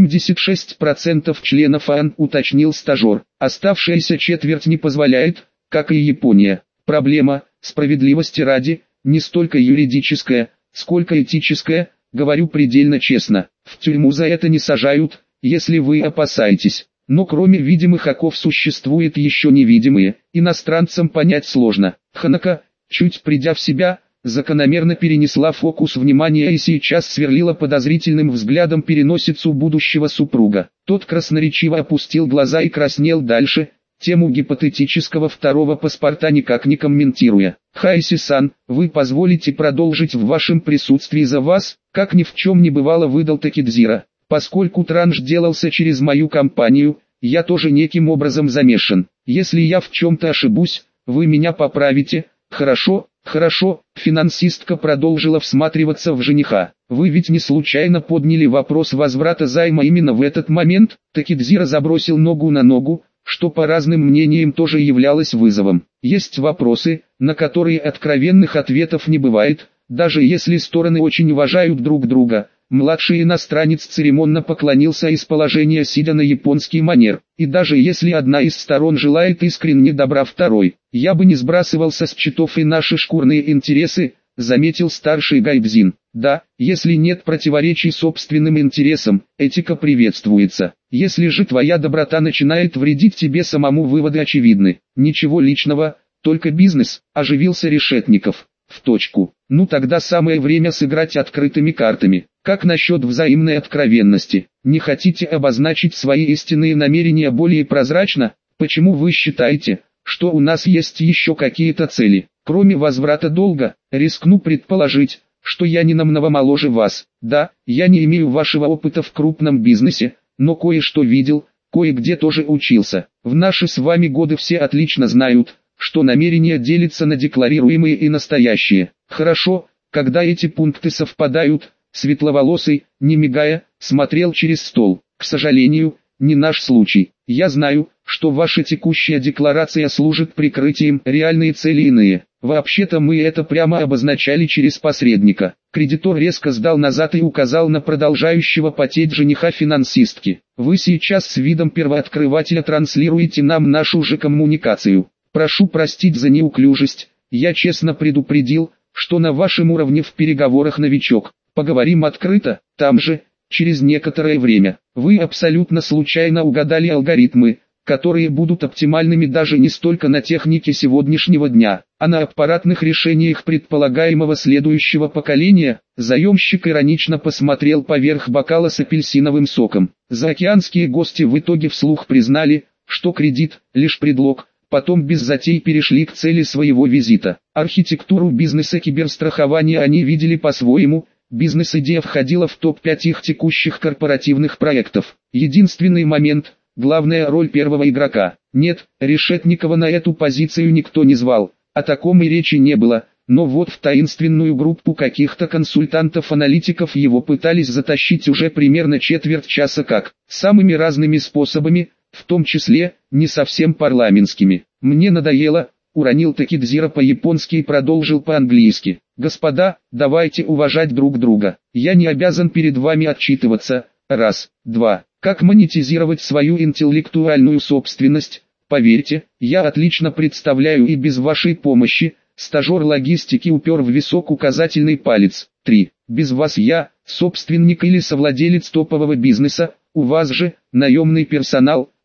76% членов АН, уточнил стажер. Оставшаяся четверть не позволяет, как и Япония. Проблема, справедливости ради, не столько юридическая, сколько этическая, говорю предельно честно. В тюрьму за это не сажают, если вы опасаетесь. Но кроме видимых оков существуют еще невидимые, иностранцам понять сложно. Ханака, чуть придя в себя, закономерно перенесла фокус внимания и сейчас сверлила подозрительным взглядом переносицу будущего супруга. Тот красноречиво опустил глаза и краснел дальше, тему гипотетического второго паспорта никак не комментируя. «Хайси-сан, вы позволите продолжить в вашем присутствии за вас?» Как ни в чем не бывало, выдал Такидзира. «Поскольку транш делался через мою компанию, я тоже неким образом замешан. Если я в чем-то ошибусь, вы меня поправите». «Хорошо, хорошо», финансистка продолжила всматриваться в жениха. «Вы ведь не случайно подняли вопрос возврата займа именно в этот момент?» Такидзира забросил ногу на ногу, что по разным мнениям тоже являлось вызовом. Есть вопросы, на которые откровенных ответов не бывает, даже если стороны очень уважают друг друга. Младший иностранец церемонно поклонился из положения сидя на японский манер. И даже если одна из сторон желает искренне добра второй, я бы не сбрасывался с счетов и наши шкурные интересы, заметил старший Гайбзин. Да, если нет противоречий собственным интересам, этика приветствуется. Если же твоя доброта начинает вредить тебе самому, выводы очевидны. Ничего личного, только бизнес, оживился Решетников. В точку. Ну тогда самое время сыграть открытыми картами. Как насчет взаимной откровенности? Не хотите обозначить свои истинные намерения более прозрачно? Почему вы считаете, что у нас есть еще какие-то цели? Кроме возврата долга, рискну предположить, что я не намного моложе вас. Да, я не имею вашего опыта в крупном бизнесе, но кое-что видел, кое-где тоже учился. В наши с вами годы все отлично знают, что намерения делятся на декларируемые и настоящие. Хорошо, когда эти пункты совпадают. Светловолосый, не мигая, смотрел через стол. К сожалению, не наш случай. Я знаю, что ваша текущая декларация служит прикрытием, реальные цели иные. Вообще-то мы это прямо обозначали через посредника. Кредитор резко сдал назад и указал на продолжающего потеть жениха финансистки. Вы сейчас с видом первооткрывателя транслируете нам нашу же коммуникацию. Прошу простить за неуклюжесть, я честно предупредил, что на вашем уровне в переговорах новичок. Поговорим открыто, там же, через некоторое время. Вы абсолютно случайно угадали алгоритмы, которые будут оптимальными даже не столько на технике сегодняшнего дня, а на аппаратных решениях предполагаемого следующего поколения. Заемщик иронично посмотрел поверх бокала с апельсиновым соком. Заокеанские гости в итоге вслух признали, что кредит – лишь предлог. Потом без затей перешли к цели своего визита. Архитектуру бизнеса киберстрахования они видели по-своему. Бизнес-идея входила в топ-5 их текущих корпоративных проектов. Единственный момент – главная роль первого игрока. Нет, Решетникова на эту позицию никто не звал, о таком и речи не было. Но вот в таинственную группу каких-то консультантов-аналитиков его пытались затащить уже примерно четверть часа как. Самыми разными способами, в том числе, не совсем парламентскими. Мне надоело, уронил Такидзира по-японски и продолжил по-английски. Господа, давайте уважать друг друга. Я не обязан перед вами отчитываться. Раз, два. Как монетизировать свою интеллектуальную собственность? Поверьте, я отлично представляю и без вашей помощи. Стажер логистики упер в висок указательный палец. 3. Без вас я, собственник или совладелец топового бизнеса, у вас же, наемный персонал,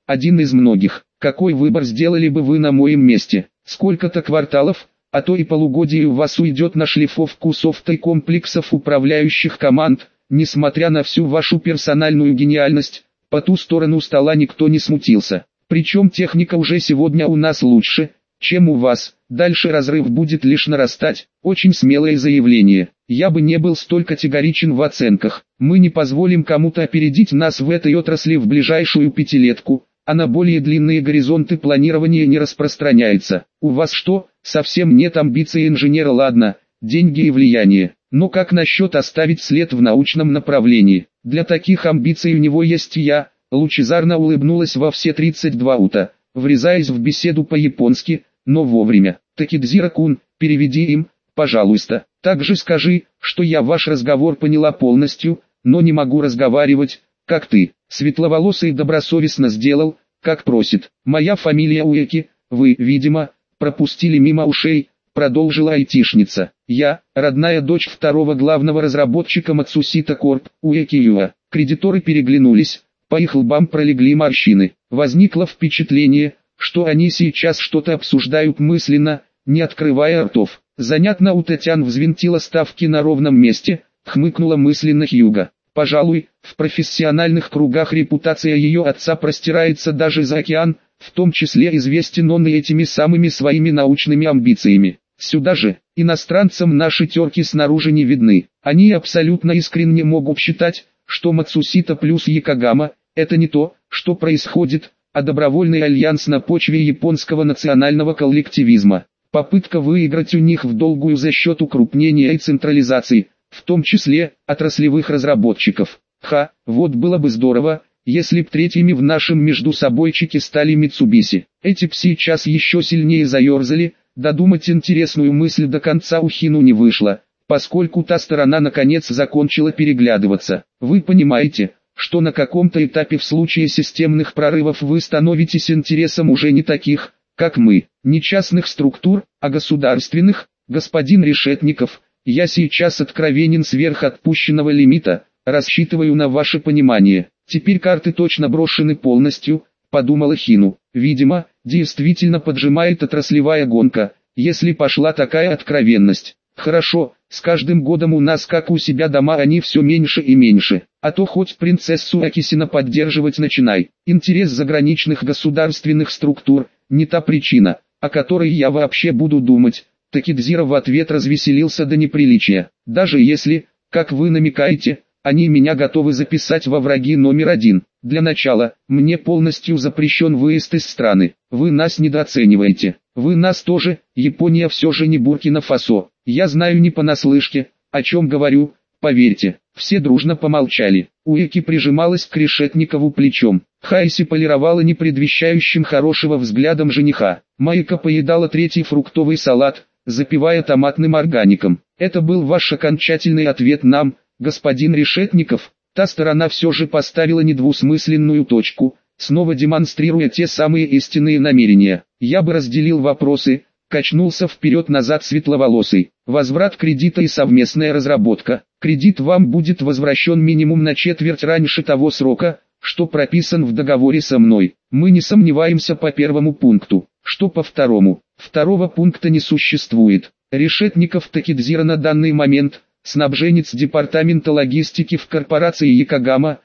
один из многих. Какой выбор сделали бы вы на моем месте? Сколько-то кварталов, а то и полугодий у вас уйдет на шлифовку софта и комплексов управляющих команд. Несмотря на всю вашу персональную гениальность, по ту сторону стола никто не смутился. Причем техника уже сегодня у нас лучше, чем у вас. Дальше разрыв будет лишь нарастать. Очень смелое заявление. Я бы не был столь категоричен в оценках. Мы не позволим кому-то опередить нас в этой отрасли в ближайшую пятилетку, а на более длинные горизонты планирования не распространяется. У вас что, совсем нет амбиций инженера? Ладно, деньги и влияние. Но как насчет оставить след в научном направлении? Для таких амбиций у него есть я. Лучезарно улыбнулась во все 32 ута, врезаясь в беседу по-японски, но вовремя. Такидзира-кун, переведи им, пожалуйста. Также скажи, что я ваш разговор поняла полностью, но не могу разговаривать, как ты. Светловолосый добросовестно сделал, как просит. Моя фамилия Уэки, вы, видимо, пропустили мимо ушей, продолжила айтишница. Я, родная дочь второго главного разработчика Matsusita Corp, Уэки Юа. Кредиторы переглянулись, по их лбам пролегли морщины. Возникло впечатление, что они сейчас что-то обсуждают мысленно, не открывая ртов. Занятно, у Татьян взвинтила ставки на ровном месте, хмыкнула мысленно Хьюга. Пожалуй, в профессиональных кругах репутация ее отца простирается даже за океан, в том числе известен он и этими самыми своими научными амбициями. Сюда же, иностранцам наши терки снаружи не видны. Они абсолютно искренне могут считать, что Matsusita плюс Якогама – это не то, что происходит, а добровольный альянс на почве японского национального коллективизма. Попытка выиграть у них в долгую за счет укрупнения и централизации, в том числе, отраслевых разработчиков. Вот было бы здорово, если б третьими в нашем междусобойчике стали Mitsubishi. Эти б сейчас еще сильнее заерзали, додумать интересную мысль до конца у Хину не вышло, поскольку та сторона наконец закончила переглядываться. Вы понимаете, что на каком-то этапе в случае системных прорывов вы становитесь интересом уже не таких, как мы, не частных структур, а государственных, господин Решетников. Я сейчас откровенен сверх отпущенного лимита, рассчитываю на ваше понимание. Теперь карты точно брошены полностью, подумала Хину. Видимо, действительно поджимает отраслевая гонка, если пошла такая откровенность. Хорошо, с каждым годом у нас как у себя дома они все меньше и меньше, а то хоть принцессу Акисина поддерживать начинай. Интерес заграничных государственных структур – не та причина, о которой я вообще буду думать. Такидзира в ответ развеселился до неприличия. Даже если, как вы намекаете, они меня готовы записать во враги номер один. Для начала, мне полностью запрещен выезд из страны. Вы нас недооцениваете. Вы нас тоже, Япония все же не Буркина-Фасо. Я знаю не понаслышке, о чем говорю, поверьте. Все дружно помолчали. Уэки прижималась к Решетникову плечом. Хайси полировала непредвещающим хорошего взглядом жениха. Майка поедала третий фруктовый салат, запивая томатным органиком. Это был ваш окончательный ответ нам, господин Решетников. Та сторона все же поставила недвусмысленную точку, снова демонстрируя те самые истинные намерения. Я бы разделил вопросы, качнулся вперед-назад светловолосый. Возврат кредита и совместная разработка. Кредит вам будет возвращен минимум на четверть раньше того срока, что прописан в договоре со мной. Мы не сомневаемся по первому пункту. Что по второму? Второго пункта не существует. Решетников Такидзира на данный момент – снабженец департамента логистики в корпорации Якогама.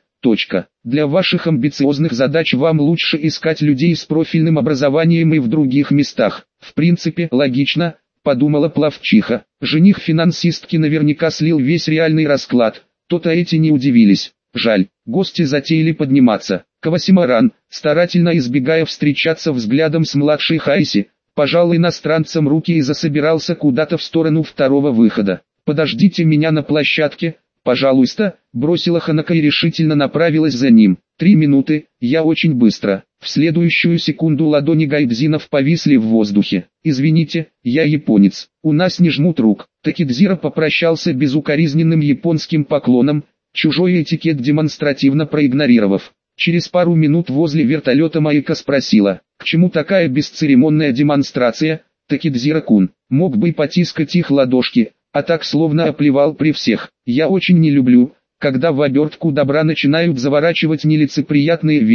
Для ваших амбициозных задач вам лучше искать людей с профильным образованием и в других местах. В принципе, логично, подумала пловчиха. Жених финансистки наверняка слил весь реальный расклад. То-то эти не удивились. Жаль, гости затеяли подниматься. Кавасимаран, старательно избегая встречаться взглядом с младшей Хайси, пожал иностранцам руки и засобирался куда-то в сторону второго выхода. «Подождите меня на площадке, пожалуйста», бросила Ханака и решительно направилась за ним. 3 минуты, я очень быстро. В следующую секунду ладони гайдзинов повисли в воздухе. «Извините, я японец, у нас не жмут рук». Такидзира попрощался безукоризненным японским поклоном, чужой этикет демонстративно проигнорировав. Через пару минут возле вертолета Майка спросила, к чему такая бесцеремонная демонстрация. Такидзира-кун, мог бы и потискать их ладошки, а так словно оплевал при всех. Я очень не люблю, когда в обертку добра начинают заворачивать нелицеприятные вещи.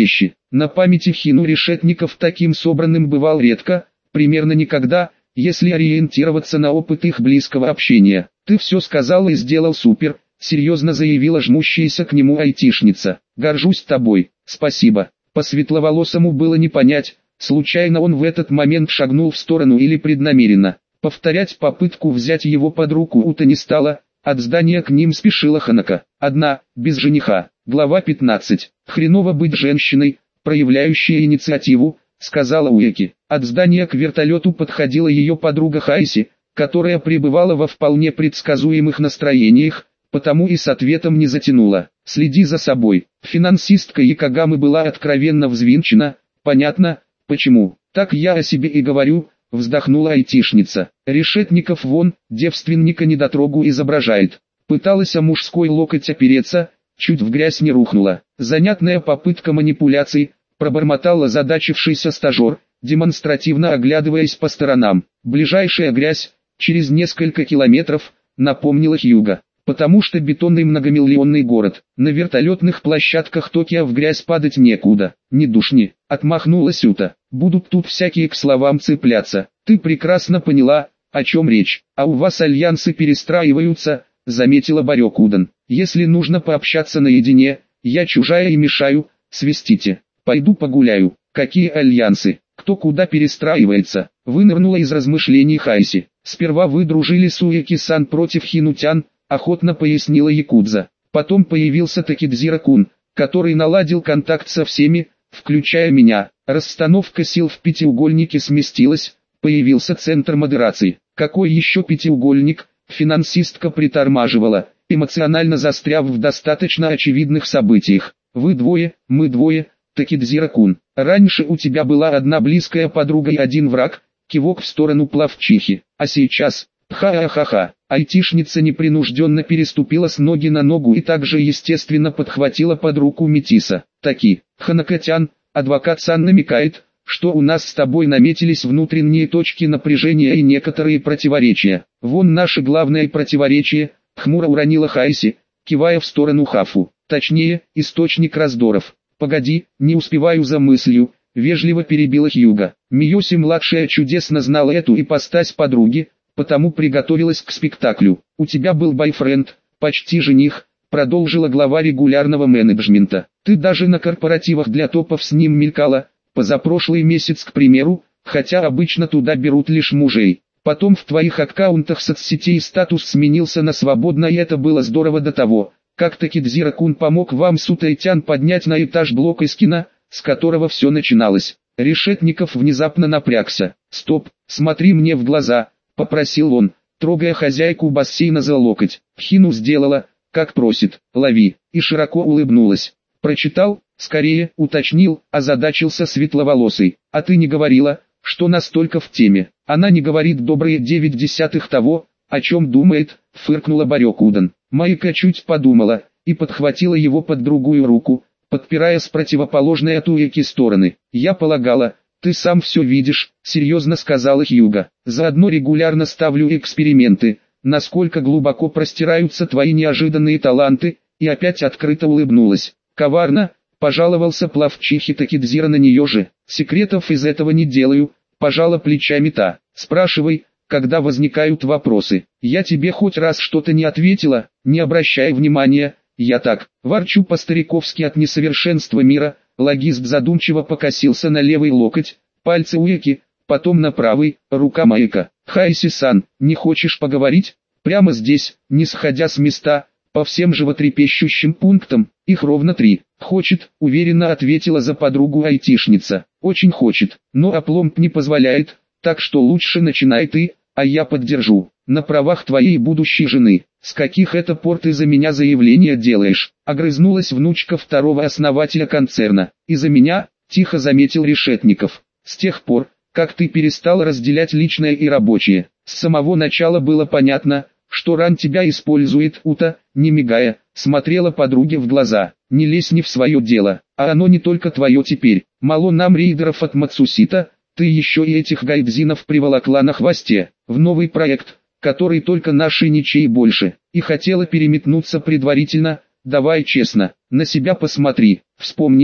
На памяти Хину Решетников таким собранным бывал редко, примерно никогда, если ориентироваться на опыт их близкого общения. «Ты все сказал и сделал супер», — серьезно заявила жмущаяся к нему айтишница. «Горжусь тобой, спасибо». По светловолосому было не понять, случайно он в этот момент шагнул в сторону или преднамеренно. Повторять попытку взять его под руку Ута не стала, от здания к ним спешила Ханако. Одна, без жениха. Глава 15. «Хреново быть женщиной, проявляющей инициативу», — сказала Уэки. От здания к вертолету подходила ее подруга Хайси, которая пребывала во вполне предсказуемых настроениях, потому и с ответом не затянула. «Следи за собой». Финансистка Якогамы была откровенно взвинчена. «Понятно, почему. Так я о себе и говорю», — вздохнула айтишница. «Решетников вон, девственника недотрогу изображает». Пыталась о мужской локоть опереться, чуть в грязь не рухнула. «Занятная попытка манипуляций», — пробормотал озадачившийся стажер, демонстративно оглядываясь по сторонам. «Ближайшая грязь, через несколько километров», — напомнила Хьюга. «Потому что бетонный многомиллионный город, на вертолетных площадках Токио в грязь падать некуда». «Не душни», — отмахнулась Ута. «Будут тут всякие к словам цепляться. Ты прекрасно поняла, о чем речь. А у вас альянсы перестраиваются», — заметила Барёкудан. «Если нужно пообщаться наедине, я чужая и мешаю, свистите. Пойду погуляю». «Какие альянсы? Кто куда перестраивается?» — вынырнула из размышлений Хайси. «Сперва вы дружили с Уэки-сан против Хинутян», — охотно пояснила Якудза. «Потом появился Такидзира-кун, который наладил контакт со всеми, включая меня. Расстановка сил в пятиугольнике сместилась, появился центр модерации». «Какой еще пятиугольник?» — финансистка притормаживала, эмоционально застряв в достаточно очевидных событиях. «Вы двое, мы двое, Такидзира-кун. Раньше у тебя была одна близкая подруга и один враг», — кивок в сторону плавчихи. «А сейчас...» «Ха-ха-ха». Айтишница непринужденно переступила с ноги на ногу и также естественно подхватила под руку Метиса. «Таки, Ханакотян, адвокат-сан намекает, что у нас с тобой наметились внутренние точки напряжения и некоторые противоречия. Вон наше главное противоречие», — хмуро уронила Хайси, кивая в сторону Хафу. «Точнее, источник раздоров». «Погоди, не успеваю за мыслью», — вежливо перебила Хьюга. Миоси-младшая чудесно знала эту ипостась подруги, потому приготовилась к спектаклю. «У тебя был бойфренд, почти жених», — продолжила глава регулярного менеджмента. «Ты даже на корпоративах для топов с ним мелькала, позапрошлый месяц, к примеру, хотя обычно туда берут лишь мужей. Потом в твоих аккаунтах соцсетей статус сменился на свободно, и это было здорово до того, как Такидзира-кун помог вам с Утай-тян поднять на этаж блок из кино, с которого все начиналось». Решетников внезапно напрягся. «Стоп, смотри мне в глаза», — попросил он, трогая хозяйку бассейна за локоть. Хину сделала, как просит. «Лови», и широко улыбнулась. «Прочитал?» «Скорее», — уточнил, озадачился светловолосый. «А ты не говорила, что настолько в теме?» «Она не говорит добрые 9/10 того, о чем думает», — фыркнула Барёкудан. Майка чуть подумала, и подхватила его под другую руку, подпирая с противоположной от Уэки стороны. «Я полагала, ты сам все видишь», — серьезно сказала Хьюга. «Заодно регулярно ставлю эксперименты, насколько глубоко простираются твои неожиданные таланты», и опять открыто улыбнулась. «Коварно», — пожаловался плавчихи Такидзира на нее же. «Секретов из этого не делаю», — пожала плечами та. «Спрашивай, когда возникают вопросы. Я тебе хоть раз что-то не ответила, не обращай внимания, я так, ворчу по-стариковски от несовершенства мира». Логист задумчиво покосился на левый локоть, пальцы Уэки, потом на правый, рука Майка. «Хайси-сан, не хочешь поговорить?» «Прямо здесь, не сходя с места, по всем животрепещущим пунктам, их ровно 3. «Хочет», — уверенно ответила за подругу айтишница. «Очень хочет, но опломб не позволяет, так что лучше начинай ты, а я поддержу. На правах твоей будущей жены». «С каких это пор ты за меня заявление делаешь?» — огрызнулась внучка второго основателя концерна. «Из-за меня», — тихо заметил Решетников. «С тех пор, как ты перестал разделять личное и рабочее. С самого начала было понятно, что Ран тебя использует». Ута, не мигая, смотрела подруге в глаза. «Не лезь не в свое дело, а оно не только твое теперь. Мало нам рейдеров от Мацусита, ты еще и этих гайдзинов приволокла на хвосте, в новый проект, который только наши ничей больше, и хотела переметнуться предварительно. Давай честно, на себя посмотри, вспомни,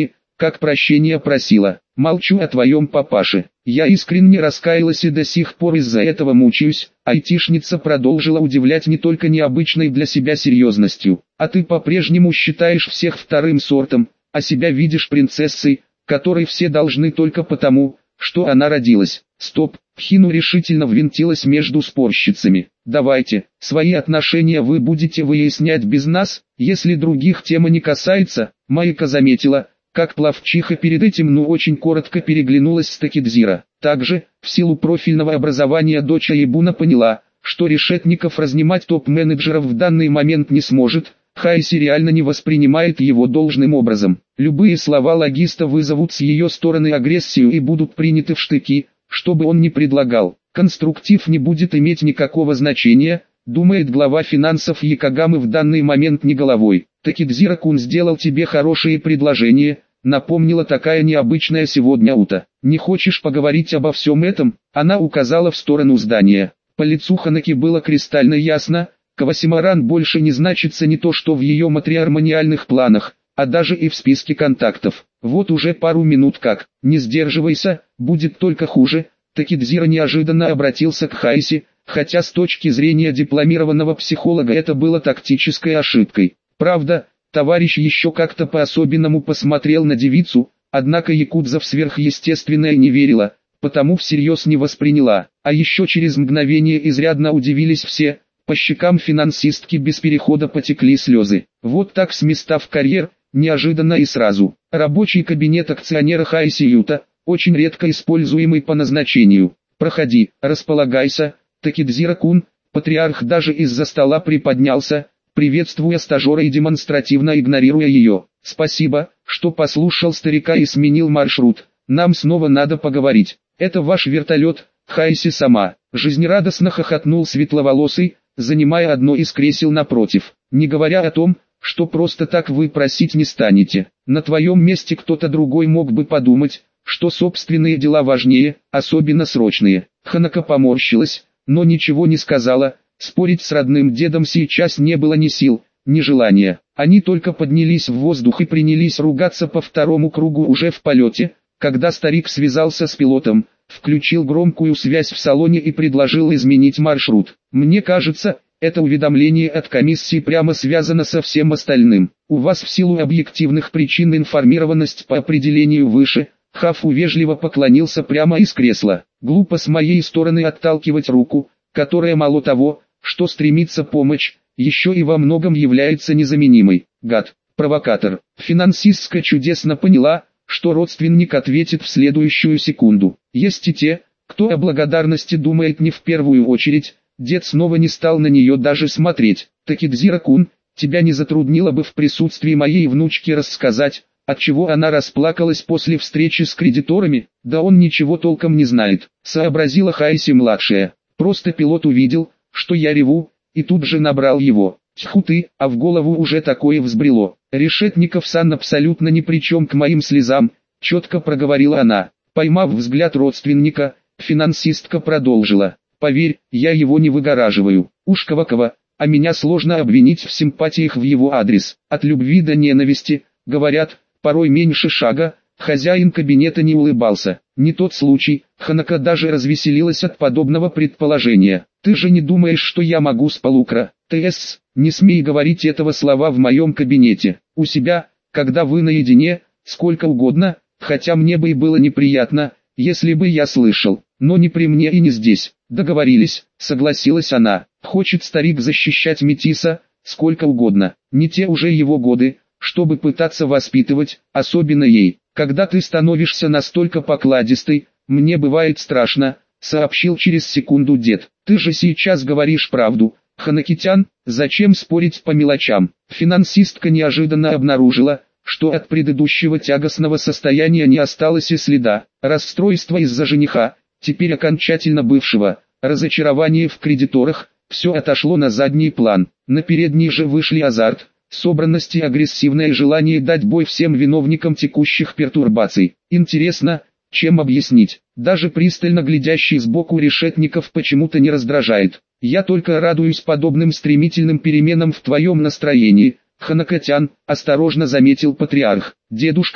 как прощения просила. Молчу о твоем папаше. Я искренне раскаялась и до сих пор из-за этого мучаюсь. Айтишница продолжила удивлять не только необычной для себя серьезностью. А ты по-прежнему считаешь всех вторым сортом, а себя видишь принцессой, которой все должны только потому, что она родилась. Стоп, Хину решительно ввинтилась между спорщицами. Давайте, свои отношения вы будете выяснять без нас, если других тема не касается. Майка заметила, как пловчиха перед этим очень коротко переглянулась с Такидзира. Также, в силу профильного образования дочь Аибуна поняла, что Решетников разнимать топ-менеджеров в данный момент не сможет. Хайси реально не воспринимает его должным образом. Любые слова логиста вызовут с ее стороны агрессию и будут приняты в штыки, что бы он ни предлагал. Конструктив не будет иметь никакого значения, думает глава финансов Якогамы в данный момент не головой. Такидзира-кун сделал тебе хорошие предложения, напомнила такая необычная сегодня Ута. Не хочешь поговорить обо всем этом? Она указала в сторону здания. По лицу Ханаки было кристально ясно, Кавасимаран больше не значится не то что в ее матриармониальных планах, а даже и в списке контактов. Вот уже пару минут как, не сдерживайся, будет только хуже. Такидзира неожиданно обратился к Хайси, хотя с точки зрения дипломированного психолога это было тактической ошибкой. Правда, товарищ еще как-то по-особенному посмотрел на девицу, однако якудза в сверхъестественное не верила, потому всерьез не восприняла. А еще через мгновение изрядно удивились все. По щекам финансистки без перехода потекли слезы. Вот так с места в карьер, неожиданно и сразу. Рабочий кабинет акционера Хайси Юта, очень редко используемый по назначению. Проходи, располагайся, Такидзира-кун. Патриарх даже из-за стола приподнялся, приветствуя стажера и демонстративно игнорируя ее. Спасибо, что послушал старика и сменил маршрут. Нам снова надо поговорить. Это ваш вертолет, Хайси сама. Жизнерадостно хохотнул светловолосый, занимая одно из кресел напротив, не говоря о том, что просто так вы просить не станете. На твоем месте кто-то другой мог бы подумать, что собственные дела важнее, особенно срочные. Ханака поморщилась, но ничего не сказала, спорить с родным дедом сейчас не было ни сил, ни желания. Они только поднялись в воздух и принялись ругаться по второму кругу уже в полете, когда старик связался с пилотом, включил громкую связь в салоне и предложил изменить маршрут. Мне кажется, это уведомление от комиссии прямо связано со всем остальным. У вас в силу объективных причин информированность по определению выше. Хафу вежливо поклонился прямо из кресла. Глупо с моей стороны отталкивать руку, которая мало того, что стремится помочь, еще и во многом является незаменимой. Гад, провокатор. Финансистка чудесно поняла, что родственник ответит в следующую секунду. Есть и те, кто о благодарности думает не в первую очередь. Дед снова не стал на нее даже смотреть. Такидзира-кун, тебя не затруднило бы в присутствии моей внучки рассказать, отчего она расплакалась после встречи с кредиторами? Да он ничего толком не знает, сообразила Хайси-младшая. Просто пилот увидел, что я реву, и тут же набрал его. Тьфу ты, а в голову уже такое взбрело. Решетников-сан абсолютно ни при чем к моим слезам, четко проговорила она. Поймав взгляд родственника, финансистка продолжила. Поверь, я его не выгораживаю. Уж кого-кого, а меня сложно обвинить в симпатиях в его адрес. От любви до ненависти, говорят, порой меньше шага. Хозяин кабинета не улыбался. Не тот случай, Ханака даже развеселилась от подобного предположения. Ты же не думаешь, что я могу с полукра? ТС, не смей говорить этого слова в моем кабинете. У себя, когда вы наедине, сколько угодно, хотя мне бы и было неприятно, если бы я слышал, но не при мне и не здесь. Договорились, согласилась она. Хочет старик защищать метиса, сколько угодно. Не те уже его годы, чтобы пытаться воспитывать, особенно ей. Когда ты становишься настолько покладистой, мне бывает страшно, сообщил через секунду дед. Ты же сейчас говоришь правду, Ханакитян, зачем спорить по мелочам? Финансистка неожиданно обнаружила, что от предыдущего тягостного состояния не осталось и следа. Расстройство из-за жениха, теперь окончательно бывшего, разочарование в кредиторах, все отошло на задний план. На передний же вышли азарт, собранность и агрессивное желание дать бой всем виновникам текущих пертурбаций. Интересно, чем объяснить? Даже пристально глядящий сбоку Решетников почему-то не раздражает. Я только радуюсь подобным стремительным переменам в твоем настроении, Ханакатян, осторожно заметил патриарх. Дедушка,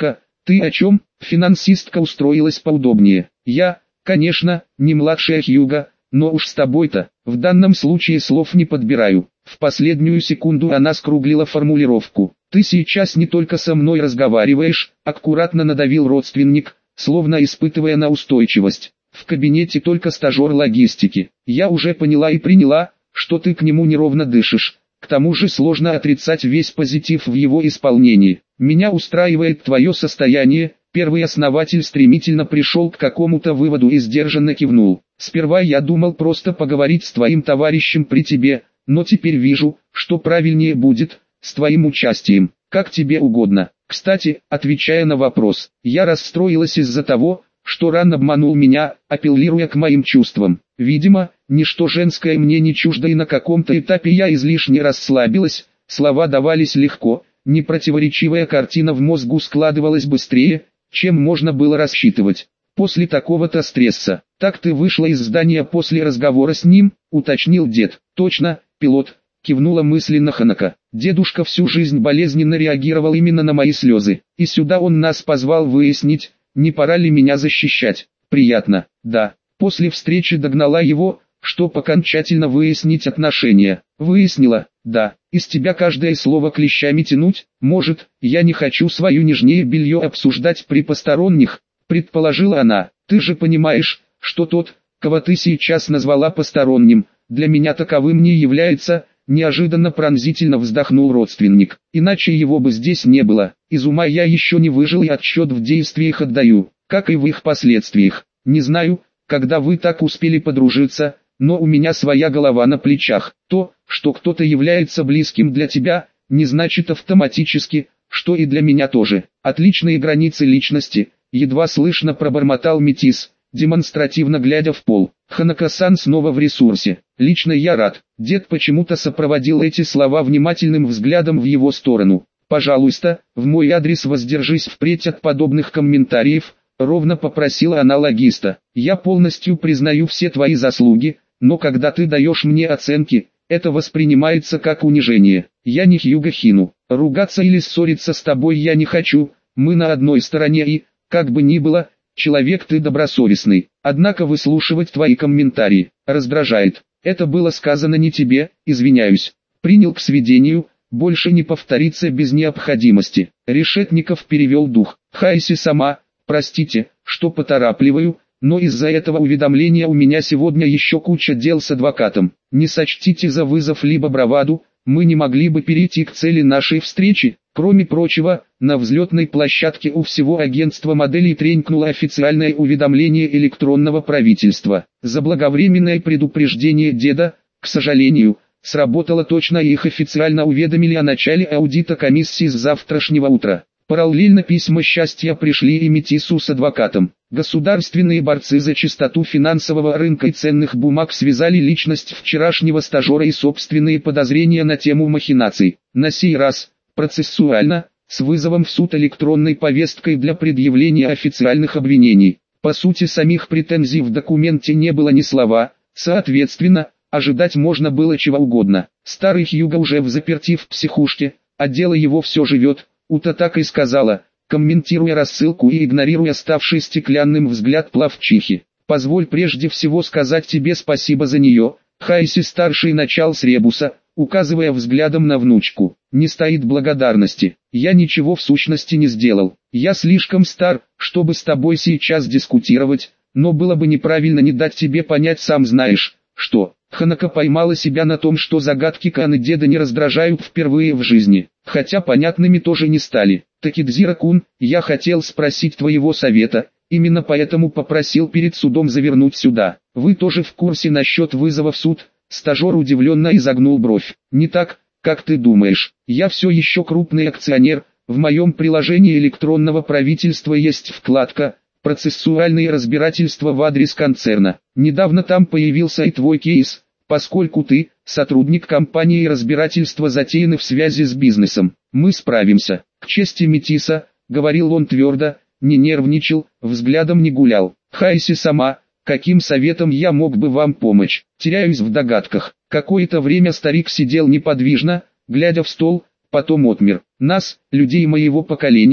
Ты о чем? Финансистка устроилась поудобнее. Я, конечно, не младшая Хьюга, но уж с тобой-то, в данном случае слов не подбираю. В последнюю секунду она скруглила формулировку. Ты сейчас не только со мной разговариваешь, аккуратно надавил родственник, словно испытывая на устойчивость. В кабинете только стажер логистики. Я уже поняла и приняла, что ты к нему неровно дышишь. К тому же сложно отрицать весь позитив в его исполнении. Меня устраивает твое состояние. Первый основатель стремительно пришел к какому-то выводу и сдержанно кивнул. Сперва я думал просто поговорить с твоим товарищем при тебе, но теперь вижу, что правильнее будет, с твоим участием, как тебе угодно. Кстати, отвечая на вопрос, я расстроилась из-за того, что Ран обманул меня, апеллируя к моим чувствам. Видимо, ничто женское мне не чуждо, и на каком-то этапе я излишне расслабилась, слова давались легко, непротиворечивая картина в мозгу складывалась быстрее, чем можно было рассчитывать. После такого-то стресса, так ты вышла из здания после разговора с ним, уточнил дед. Точно, пилот, кивнула мысленно Ханако. Дедушка всю жизнь болезненно реагировал именно на мои слезы, и сюда он нас позвал выяснить, не пора ли меня защищать. Приятно, да. После встречи догнала его, чтоб окончательно выяснить отношения. Выяснила, да. Из тебя каждое слово клещами тянуть, может, я не хочу свое нижнее белье обсуждать при посторонних, предположила она. Ты же понимаешь, что тот, кого ты сейчас назвала посторонним, для меня таковым не является. Неожиданно пронзительно вздохнул родственник. Иначе его бы здесь не было. Из ума я еще не выжил и отсчет в действиях отдаю, как и в их последствиях. Не знаю, когда вы так успели подружиться, но у меня своя голова на плечах. То, что кто-то является близким для тебя, не значит автоматически, что и для меня тоже. Отличные границы личности, едва слышно пробормотал метис, демонстративно глядя в пол. Ханако-сан снова в ресурсе. Лично я рад. Дед почему-то сопроводил эти слова внимательным взглядом в его сторону. Пожалуйста, в мой адрес воздержись впредь от подобных комментариев, ровно попросила она логиста. Я полностью признаю все твои заслуги, но когда ты даешь мне оценки, это воспринимается как унижение. Я не Хьюго Хину. Ругаться или ссориться с тобой я не хочу, мы на одной стороне и, как бы ни было, человек ты добросовестный, однако выслушивать твои комментарии раздражает. Это было сказано не тебе, извиняюсь. Принял к сведению, больше не повторится без необходимости. Решетников перевел дух. Хайси сама, простите, что поторапливаю, но из-за этого уведомления у меня сегодня еще куча дел с адвокатом. Не сочтите за вызов либо браваду, мы не могли бы перейти к цели нашей встречи. Кроме прочего, на взлетной площадке у всего агентства моделей тренькнуло официальное уведомление электронного правительства. Заблаговременное предупреждение деда, к сожалению, сработало точно, и их официально уведомили о начале аудита комиссии с завтрашнего утра. Параллельно письма счастья пришли и Метису с адвокатом. Государственные борцы за чистоту финансового рынка и ценных бумаг связали личность вчерашнего стажера и собственные подозрения на тему махинаций. На сей раз, процессуально, с вызовом в суд электронной повесткой для предъявления официальных обвинений. По сути, самих претензий в документе не было ни слова, соответственно, ожидать можно было чего угодно. Старый Хьюго уже взаперти в психушке, а дело его все живет, Ута так и сказала, комментируя рассылку и игнорируя ставший стеклянным взгляд плавчихи. «Позволь прежде всего сказать тебе спасибо за нее», Хайси-старший начал с ребуса, указывая взглядом на внучку. «Не стоит благодарности, я ничего в сущности не сделал. Я слишком стар, чтобы с тобой сейчас дискутировать, но было бы неправильно не дать тебе понять, сам знаешь, что». Ханако поймала себя на том, что загадки Каны деда не раздражают впервые в жизни, хотя понятными тоже не стали. «Такидзира-кун, я хотел спросить твоего совета, именно поэтому попросил перед судом завернуть сюда. Вы тоже в курсе насчет вызова в суд?» Стажер удивленно изогнул бровь. «Не так, как ты думаешь. Я все еще крупный акционер, в моем приложении электронного правительства есть вкладка «Процессуальные разбирательства в адрес концерна». Недавно там появился и твой кейс, поскольку ты, сотрудник компании, и разбирательства затеяны в связи с бизнесом. Мы справимся. К чести Метиса, говорил он твердо, не нервничал, взглядом не гулял. Хайси сама, каким советом я мог бы вам помочь? Теряюсь в догадках. Какое-то время старик сидел неподвижно, глядя в стол, потом отмер. Нас, людей моего поколения,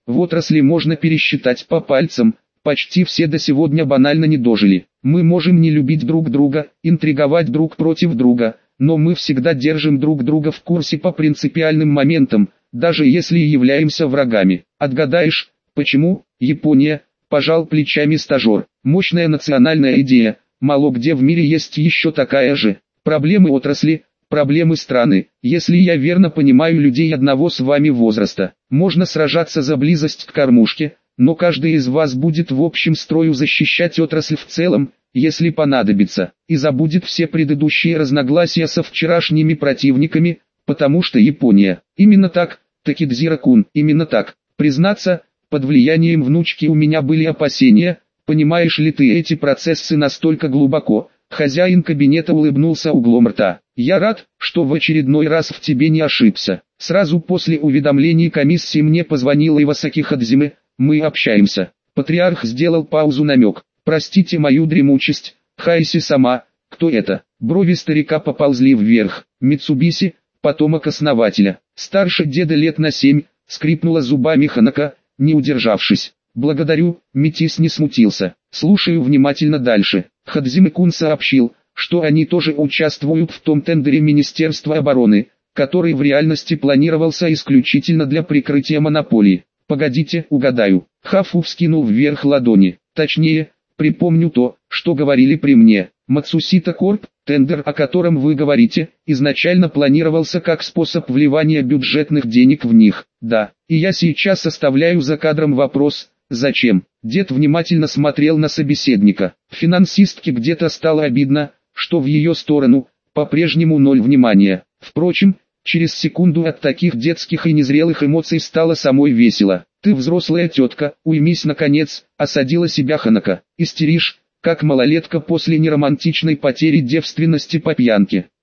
В отрасли можно пересчитать по пальцам, почти все до сегодня банально не дожили. Мы можем не любить друг друга, интриговать друг против друга, но мы всегда держим друг друга в курсе по принципиальным моментам, даже если и являемся врагами. Отгадаешь, почему? Япония, пожал плечами стажер. Мощная национальная идея, мало где в мире есть еще такая же. Проблемы отрасли, проблемы страны. Если я верно понимаю людей одного с вами возраста, можно сражаться за близость к кормушке, но каждый из вас будет в общем строю защищать отрасль в целом, если понадобится, и забудет все предыдущие разногласия со вчерашними противниками, потому что Япония. Именно так, Такидзира-кун, именно так. Признаться, под влиянием внучки у меня были опасения, понимаешь ли ты эти процессы настолько глубоко. Хозяин кабинета улыбнулся углом рта. Я рад, что в очередной раз в тебе не ошибся. Сразу после уведомлений комиссии мне позвонила Ивасаки Хадзиме, мы общаемся. Патриарх сделал паузу, намек. Простите мою дремучесть, Хайси сама, кто это? Брови старика поползли вверх. Митсубиси, потомок основателя. Старше деда лет на 7, скрипнула зубами Ханако, не удержавшись. Благодарю, Метис не смутился. Слушаю внимательно дальше. Хадзиме-кун сообщил, что они тоже участвуют в том тендере Министерства обороны, который в реальности планировался исключительно для прикрытия монополии. Погодите, угадаю. Хафу вскинул вверх ладони. Точнее, припомню то, что говорили при мне. Мацусита Корп, тендер, о котором вы говорите, изначально планировался как способ вливания бюджетных денег в них. Да, и я сейчас оставляю за кадром вопрос, зачем? Дед внимательно смотрел на собеседника. Финансистке где-то стало обидно, что в ее сторону, по-прежнему ноль внимания. Впрочем, через секунду от таких детских и незрелых эмоций стало самой весело. «Ты взрослая тетка, уймись наконец», — осадила себя Ханако. «Истеришь, как малолетка после неромантичной потери девственности по пьянке».